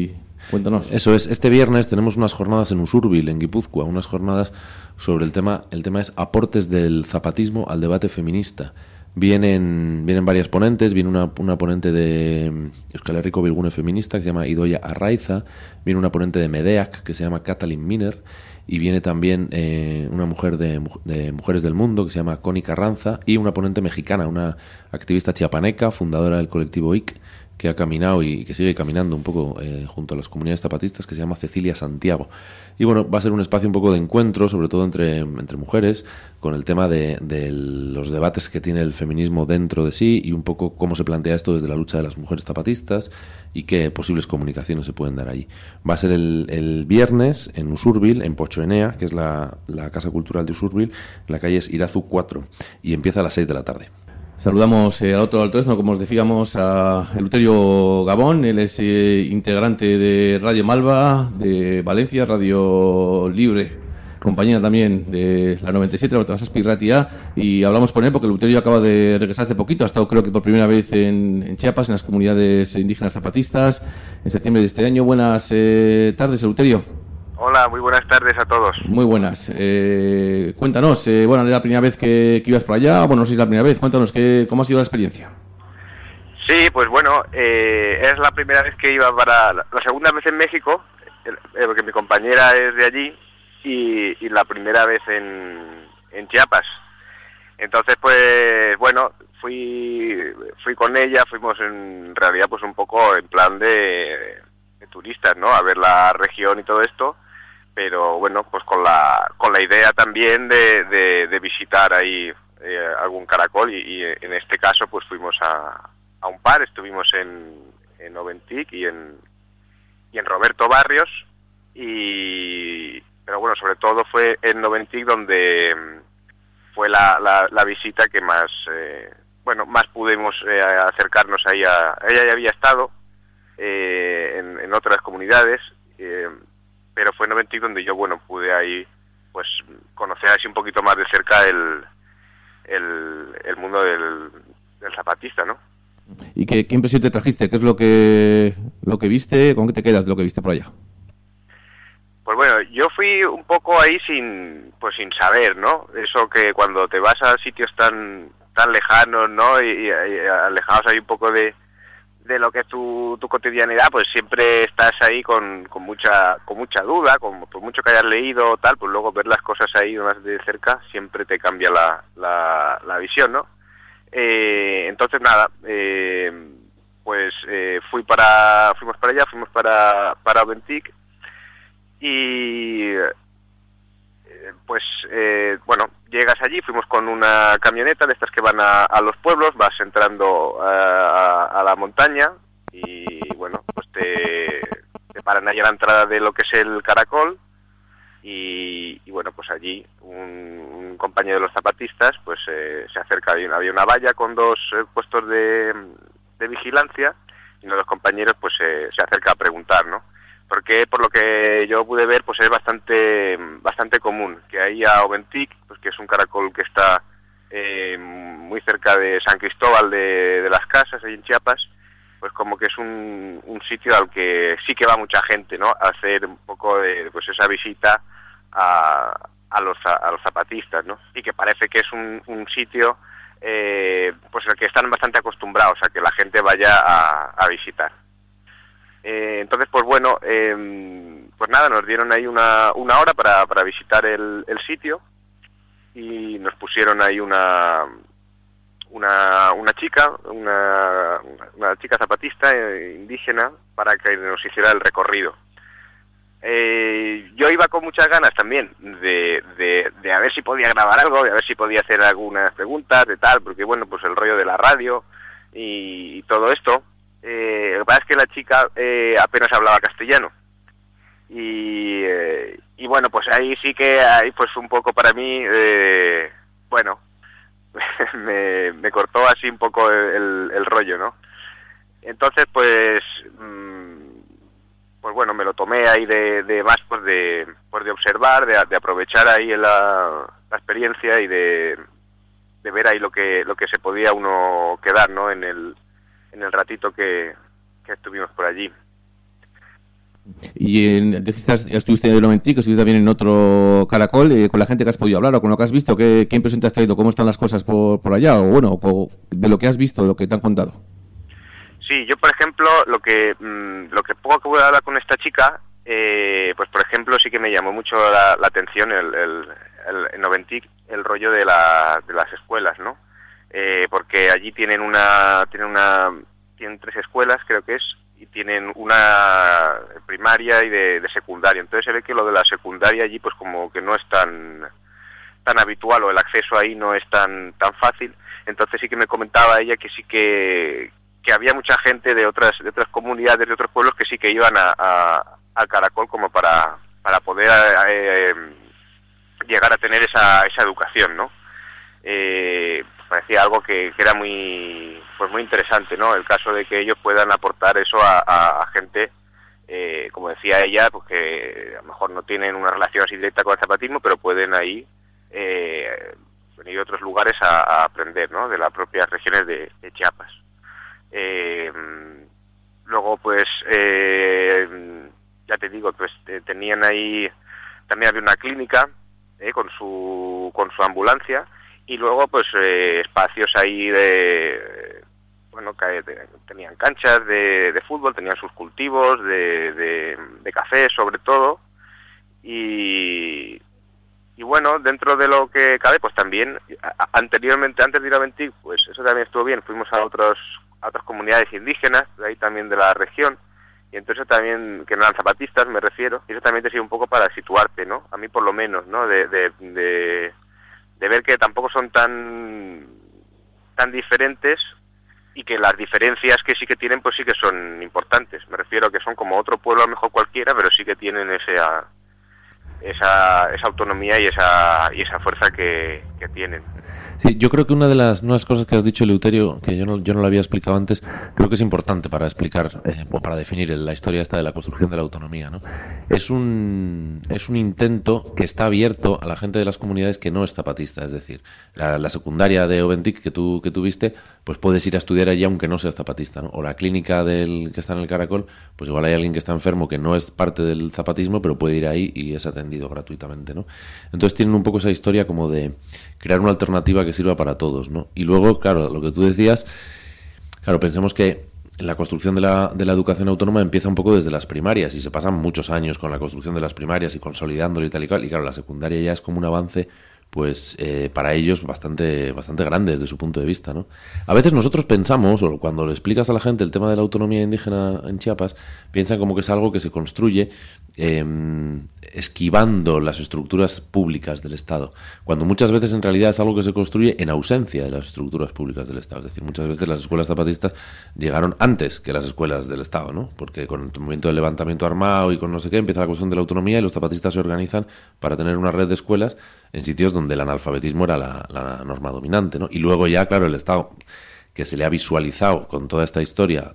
Cuéntanos. Eso es, este viernes tenemos unas jornadas en Usurbil, en Guipúzcoa, unas jornadas sobre el tema es aportes del zapatismo al debate feminista. Vienen varias ponentes, viene una ponente de Euskal Herriko Bilgune feminista que se llama Idoia Arraiza, viene una ponente de Medeak que se llama Katalin Miner, y viene también una mujer de Mujeres del Mundo que se llama Connie Carranza, y una ponente mexicana, una activista chiapaneca, fundadora del colectivo IC, que ha caminado y que sigue caminando un poco junto a las comunidades zapatistas, que se llama Cecilia Santiago. Y bueno, va a ser un espacio un poco de encuentro, sobre todo entre mujeres, con el tema de los debates que tiene el feminismo dentro de sí y un poco cómo se plantea esto desde la lucha de las mujeres zapatistas y qué posibles comunicaciones se pueden dar allí. Va a ser el viernes en Usurbil, en Pochoenea, que es la Casa Cultural de Usurbil, la calle es Irazu 4, y empieza a las 6 de la tarde. Saludamos al otro teléfono, como os decíamos, a Eleuterio Gabón. Él es integrante de Radio Malva, de Valencia, Radio Libre, compañera también de la 97, la Transaspi Ratia, y hablamos con él porque Eleuterio acaba de regresar hace poquito. Ha estado, creo que por primera vez en Chiapas, en las comunidades indígenas zapatistas, en septiembre de este año. Buenas tardes, Eleuterio. Hola, muy buenas tardes a todos. Muy buenas. Cuéntanos, bueno, ¿era la primera vez que ibas por allá? Bueno, no sé si es la primera vez. Cuéntanos, ¿cómo ha sido la experiencia? Sí, pues bueno, es la primera vez que iba para... La segunda vez en México, porque mi compañera es de allí, y la primera vez en Chiapas. Entonces, pues, bueno, fui con ella, fuimos en realidad pues un poco en plan de turistas, ¿no? A ver la región y todo esto. Pero bueno, pues con la idea también de visitar ahí algún caracol y en este caso pues fuimos a un par, estuvimos en Oventic y en Roberto Barrios, pero bueno, sobre todo fue en Oventic donde fue la visita que más más pudimos acercarnos ahí ella ya había estado en otras comunidades, pero fue en Oventic donde yo, bueno, pude ahí, pues, conocer así un poquito más de cerca el mundo del zapatista, ¿no? ¿Y qué impresión te trajiste? ¿Qué es lo que viste? ¿Con qué te quedas de lo que viste por allá? Pues bueno, yo fui un poco ahí sin saber, ¿no? Eso que cuando te vas a sitios tan lejanos, ¿no? Y alejados ahí un poco de lo que es tu cotidianidad, pues siempre estás ahí con mucha duda, por mucho que hayas leído tal, pues luego ver las cosas ahí más de cerca siempre te cambia la visión, ¿no? Entonces nada, fuimos para allá, fuimos para Oventic y bueno, llegas allí, fuimos con una camioneta de estas que van a los pueblos, vas entrando a la montaña y bueno, pues te paran allí a la entrada de lo que es el caracol y bueno, pues allí un compañero de los zapatistas pues se acerca, había una valla con dos puestos de vigilancia y uno de los compañeros pues se acerca a preguntar, ¿no? Porque por lo que yo pude ver pues es bastante común que ahí a Oventic, pues que es un caracol que está muy cerca de San Cristóbal de las Casas, ahí en Chiapas, pues como que es un sitio al que sí que va mucha gente, ¿no? A hacer un poco de pues esa visita a los zapatistas, ¿no? Y que parece que es un sitio pues al que están bastante acostumbrados a que la gente vaya a visitar. Entonces, pues bueno, pues nada, nos dieron ahí una hora para visitar el sitio y nos pusieron ahí una chica, una chica zapatista indígena para que nos hiciera el recorrido. Yo iba con muchas ganas también de a ver si podía grabar algo, de a ver si podía hacer algunas preguntas, de tal, porque bueno, pues el rollo de la radio y todo esto. Lo que pasa es que la chica apenas hablaba castellano y bueno, pues ahí sí que pues un poco para mí bueno me cortó así un poco el rollo, ¿no? Entonces pues bueno, me lo tomé ahí de más pues de observar, de aprovechar ahí la experiencia y de ver ahí lo que se podía uno quedar, ¿no? En el ratito que estuvimos por allí. Y estuviste en el Momentic, estuviste también en otro Caracol, con la gente que has podido hablar o con lo que has visto, ¿qué impresión te has traído? ¿Cómo están las cosas por allá? O bueno, de lo que has visto, de lo que te han contado. Sí, yo por ejemplo, lo que poco que voy a hablar con esta chica, pues por ejemplo sí que me llamó mucho la atención en Noventic el rollo de las escuelas, ¿no? Porque allí tienen 3 escuelas, creo que es, y tienen una primaria y de secundaria. Entonces se ve que lo de la secundaria allí pues como que no es tan habitual, o el acceso ahí no es tan fácil. Entonces sí que me comentaba ella que sí que había mucha gente de otras comunidades, de otros pueblos, que sí que iban al Caracol como para poder llegar a tener esa educación, ¿no? Parecía algo que era muy interesante, ¿no? El caso de que ellos puedan aportar eso a gente, como decía ella, pues que a lo mejor no tienen una relación así directa con el zapatismo, pero pueden ahí venir de otros lugares a aprender, ¿no? De las propias regiones de Chiapas. Luego pues ya te digo, pues tenían ahí, también había una clínica con su ambulancia, y luego pues espacios ahí tenían canchas de fútbol, tenían sus cultivos de café sobre todo, y bueno, dentro de lo que cabe, pues también antes de ir a Ventic, pues eso también estuvo bien. Fuimos a otras comunidades indígenas, de ahí también de la región, y entonces también, que no eran zapatistas, me refiero, y eso también te sirve un poco para situarte, ¿no? A mí por lo menos, ¿no? De ver que tampoco son tan diferentes, y que las diferencias que sí que tienen, pues sí que son importantes. Me refiero a que son como otro pueblo, a lo mejor cualquiera, pero sí que tienen esa autonomía y esa fuerza que tienen. Sí, yo creo que una de las nuevas cosas que has dicho, Eleuterio, que yo no lo había explicado antes, creo que es importante para explicar o para definir la historia esta de la construcción de la autonomía, ¿no? Es un intento que está abierto a la gente de las comunidades que no es zapatista, es decir, la secundaria de Oventic que tú viste, pues puedes ir a estudiar allí aunque no seas zapatista, ¿no? O la clínica que está en el Caracol, pues igual hay alguien que está enfermo que no es parte del zapatismo, pero puede ir ahí y es atendido gratuitamente, ¿no? Entonces tienen un poco esa historia como de crear una alternativa que sirva para todos, ¿no? Y luego, claro, lo que tú decías, claro, pensemos que la construcción de la educación autónoma empieza un poco desde las primarias, y se pasan muchos años con la construcción de las primarias y consolidándolo y tal y cual, y claro, la secundaria ya es como un avance, pues para ellos bastante grande desde su punto de vista, ¿no? A veces nosotros pensamos, o cuando le explicas a la gente el tema de la autonomía indígena en Chiapas, piensan como que es algo que se construye esquivando las estructuras públicas del Estado, cuando muchas veces en realidad es algo que se construye en ausencia de las estructuras públicas del Estado. Es decir, muchas veces las escuelas zapatistas llegaron antes que las escuelas del Estado, ¿no? Porque con el movimiento del levantamiento armado y con no sé qué, empieza la cuestión de la autonomía, y los zapatistas se organizan para tener una red de escuelas en sitios donde el analfabetismo era la norma dominante, ¿no? Y luego ya, claro, el Estado, que se le ha visualizado con toda esta historia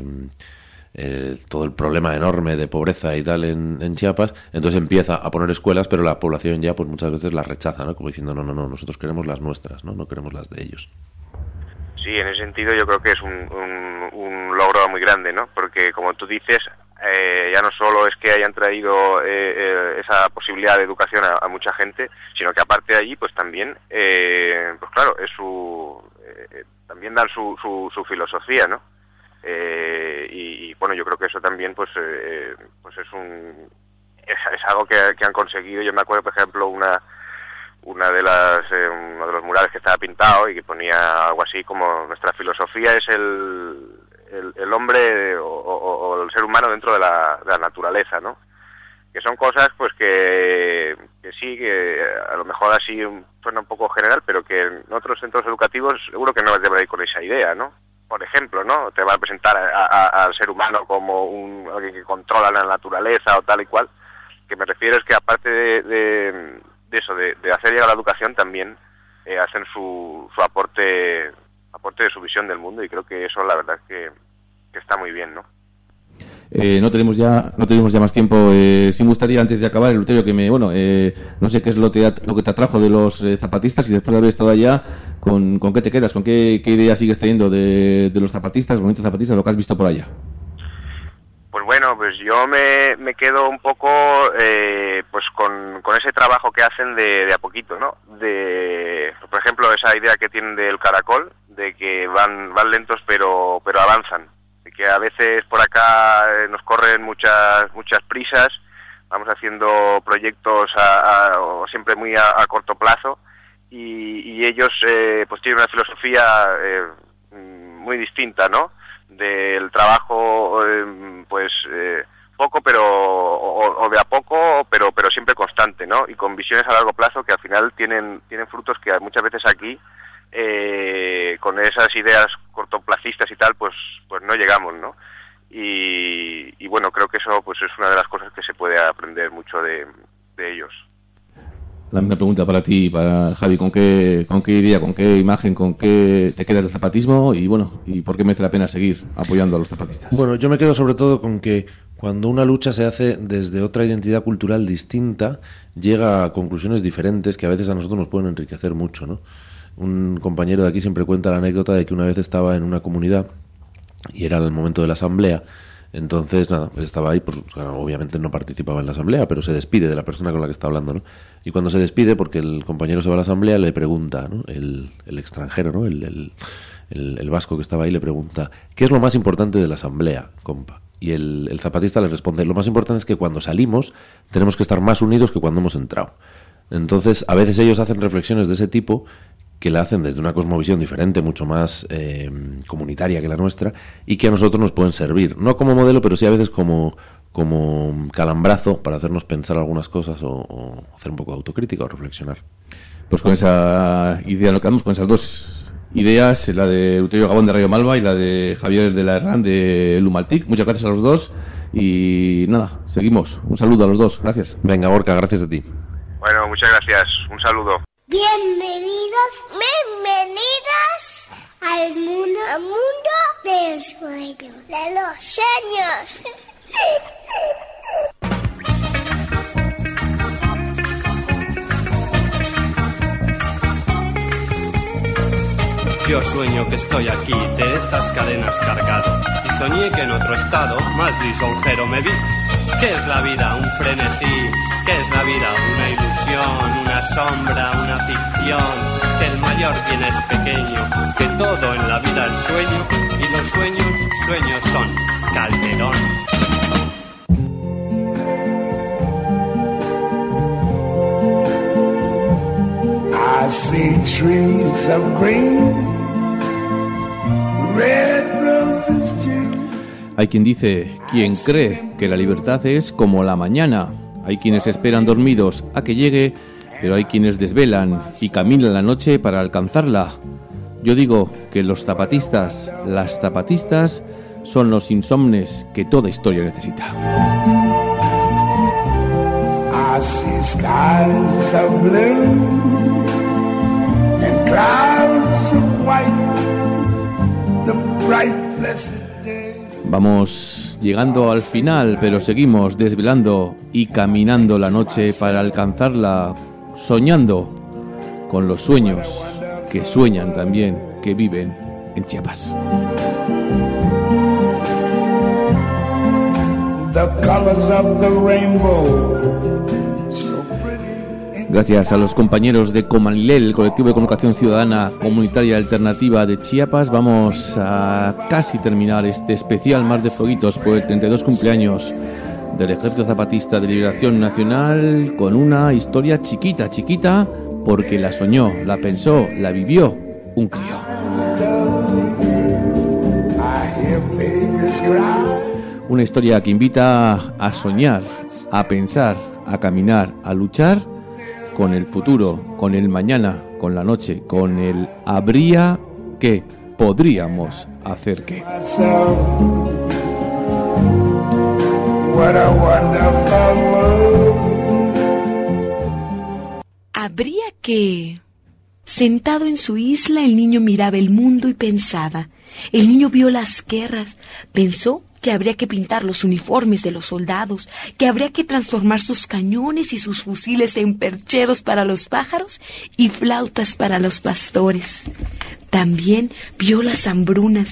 todo el problema enorme de pobreza y tal en Chiapas, entonces empieza a poner escuelas, pero la población ya pues muchas veces las rechaza, ¿no? Como diciendo, no, nosotros queremos las nuestras, no queremos las de ellos. Sí, en ese sentido yo creo que es un logro muy grande, ¿no? Porque como tú dices, ya no solo es que hayan traído esa posibilidad de educación a mucha gente, sino que aparte de allí, pues también, pues claro, es también dan su filosofía, ¿no? Y bueno, yo creo que eso también pues es algo que han conseguido. Yo me acuerdo, por ejemplo, uno de los murales que estaba pintado y que ponía algo así como: nuestra filosofía es el hombre o el ser humano dentro de la naturaleza, ¿no? Que son cosas pues que sí, que a lo mejor así suena un poco general, pero que en otros centros educativos seguro que no debe ir con esa idea, ¿no? Por ejemplo, ¿no? Te va a presentar al ser humano como alguien que controla la naturaleza o tal y cual. Que me refiero es que aparte de eso, de hacer llegar la educación, también hacen su aporte de su visión del mundo, y creo que eso la verdad es que está muy bien, ¿no? No tenemos ya más tiempo. Sí me gustaría, antes de acabar, Eleuterio, que no sé qué es lo que te atrajo de los zapatistas, y después de haber estado allá, ¿con qué te quedas? ¿Con qué idea sigues teniendo de los zapatistas, el movimiento zapatista, lo que has visto por allá? Pues bueno, pues yo me quedo un poco pues con ese trabajo que hacen de a poquito, ¿no? Por ejemplo, esa idea que tienen del caracol, de que van lentos pero avanzan, de que a veces por acá nos corren muchas prisas, vamos haciendo proyectos siempre muy a corto plazo, y ellos pues tienen una filosofía muy distinta, ¿no? Del trabajo pues poco o de a poco, pero siempre constante, ¿no? Y con visiones a largo plazo que al final tienen frutos que muchas veces aquí con esas ideas cortoplacistas y tal pues no llegamos, ¿no? Y bueno, creo que eso pues es una de las cosas que se puede aprender mucho de ellos. La misma pregunta para ti, para Javi, ¿con qué idea, con qué imagen, con qué te queda el zapatismo y bueno, y por qué merece la pena seguir apoyando a los zapatistas? Bueno, yo me quedo sobre todo con que cuando una lucha se hace desde otra identidad cultural distinta, llega a conclusiones diferentes que a veces a nosotros nos pueden enriquecer mucho, ¿no? Un compañero de aquí siempre cuenta la anécdota de que una vez estaba en una comunidad y era el momento de la asamblea. Entonces, nada, pues estaba ahí, pues, claro, obviamente no participaba en la asamblea, pero se despide de la persona con la que está hablando, ¿no? Y cuando se despide, porque el compañero se va a la asamblea, le pregunta, ¿no? El extranjero, ¿no? El vasco que estaba ahí le pregunta, ¿qué es lo más importante de la asamblea, compa? Y el zapatista le responde, lo más importante es que cuando salimos tenemos que estar más unidos que cuando hemos entrado. Entonces, a veces ellos hacen reflexiones de ese tipo que la hacen desde una cosmovisión diferente, mucho más comunitaria que la nuestra, y que a nosotros nos pueden servir, no como modelo, pero sí a veces como calambrazo para hacernos pensar algunas cosas o hacer un poco de autocrítica o reflexionar. Pues con esa idea nos quedamos, con esas dos ideas, la de Euterio Gabón de Radio Malva y la de Javier de la Herrán de Lumaltic. Muchas gracias a los dos y nada, seguimos. Un saludo a los dos, gracias. Venga, Gorka, gracias a ti. Bueno, muchas gracias, un saludo. Bienvenidos al mundo del sueño, de los sueños. Yo sueño que estoy aquí, de estas cadenas cargado, y soñé que en otro estado, más lisonjero me vi. ¿Qué es la vida? Un frenesí. ¿Qué es la vida? Una ilusión, una sombra, una ficción. Que el mayor bien es pequeño, que todo en la vida es sueño, y los sueños, sueños son. Calderón. I see trees of green, red roses too. Hay quien dice, quien cree que la libertad es como la mañana. Hay quienes esperan dormidos a que llegue, pero hay quienes desvelan y caminan la noche para alcanzarla. Yo digo que los zapatistas, las zapatistas, son los insomnes que toda historia necesita. I see skies of blue and clouds of white, the bright blessed day. Vamos llegando al final, pero seguimos desvelando y caminando la noche para alcanzarla, soñando con los sueños que sueñan también, que viven en Chiapas. The colors of the rainbow. Gracias a los compañeros de Comanilel, el colectivo de comunicación ciudadana comunitaria alternativa de Chiapas, vamos a casi terminar este especial Mar de Fueguitos por el 32 cumpleaños del Ejército Zapatista de Liberación Nacional con una historia chiquita, porque la soñó, la pensó, la vivió un crío. Una historia que invita a soñar, a pensar, a caminar, a luchar con el futuro, con el mañana, con la noche, con el habría que, podríamos hacer que. Habría que... Sentado en su isla, el niño miraba el mundo y pensaba. El niño vio las guerras, pensó que habría que pintar los uniformes de los soldados, que habría que transformar sus cañones y sus fusiles en percheros para los pájaros y flautas para los pastores. También vio las hambrunas,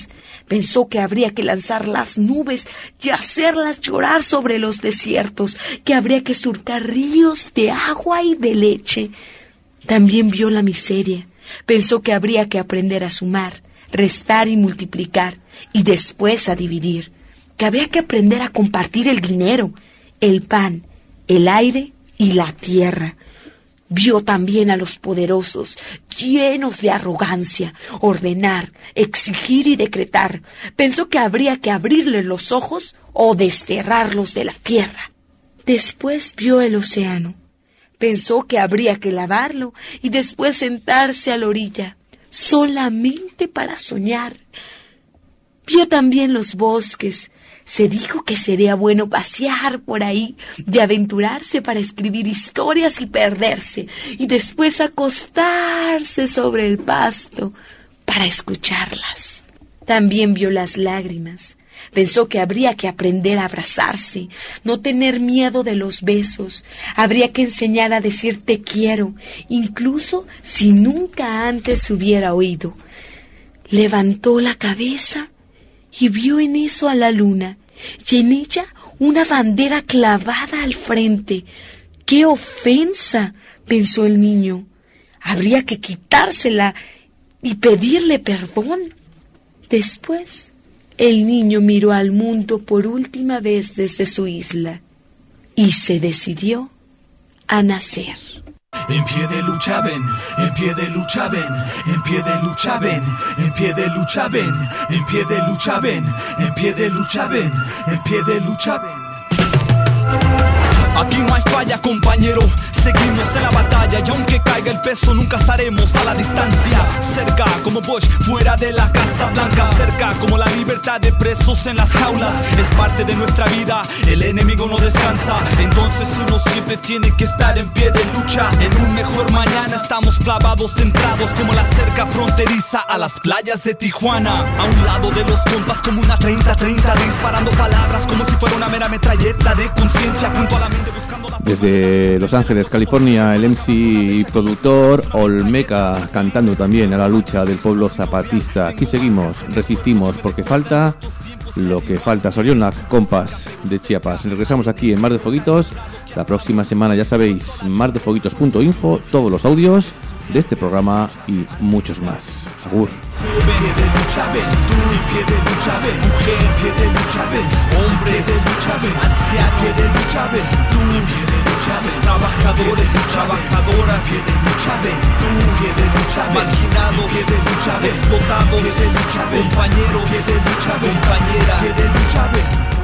Pensó que habría que lanzar las nubes y hacerlas llorar sobre los desiertos, que habría que surcar ríos de agua y de leche. También vio la miseria. Pensó que habría que aprender a sumar, restar y multiplicar, y después a dividir, que habría que aprender a compartir el dinero, el pan, el aire y la tierra. Vio también a los poderosos, llenos de arrogancia, ordenar, exigir y decretar. Pensó que habría que abrirles los ojos o desterrarlos de la tierra. Después vio el océano. Pensó que habría que lavarlo y después sentarse a la orilla, solamente para soñar. Vio también los bosques. Se dijo que sería bueno pasear por ahí, de aventurarse para escribir historias y perderse, y después acostarse sobre el pasto para escucharlas. También vio las lágrimas. Pensó que habría que aprender a abrazarse, no tener miedo de los besos. Habría que enseñar a decir te quiero, incluso si nunca antes se hubiera oído. Levantó la cabeza y vio en eso a la luna, y en ella una bandera clavada al frente. ¡Qué ofensa!, pensó el niño. Habría que quitársela y pedirle perdón. Después, el niño miró al mundo por última vez desde su isla y se decidió a nacer. En pie de lucha ven, en pie de lucha ven, en pie de lucha ven, en pie de lucha ven, en pie de lucha ven, en pie de lucha ven, en pie de lucha ven. Aquí no hay falla, compañero, seguimos en la batalla y aunque caiga el peso nunca estaremos a la distancia. Cerca como Bush fuera de la Casa Blanca, cerca como la libertad de presos en las jaulas. Es parte de nuestra vida, el enemigo no descansa, entonces uno siempre tiene que estar en pie de lucha. En un mejor mañana estamos clavados, centrados como la cerca fronteriza a las playas de Tijuana. A un lado de los compas como una 30-30, disparando palabras como si fuera una mera metralleta de conciencia, junto a la mente. Desde Los Ángeles, California, el MC y productor Olmeca cantando también a la lucha del pueblo zapatista. Aquí seguimos, resistimos, porque falta lo que falta. Sorionak, compas de Chiapas. Regresamos aquí en Mar de Foguitos la próxima semana, ya sabéis, mardefoguitos.info, todos los audios de este programa y muchos más. Agur. Pie de lucha ven, tú en pie de lucha ven, mujer pie de lucha ven, hombre de lucha ven, anciano pie de lucha ven, tú en pie de lucha ven, trabajadores y trabajadoras pie de lucha ven, tú pie de lucha ven, marginados pie de lucha ven, explotados pie de lucha ven, compañeros pie de lucha ven, compañeras pie de lucha ven.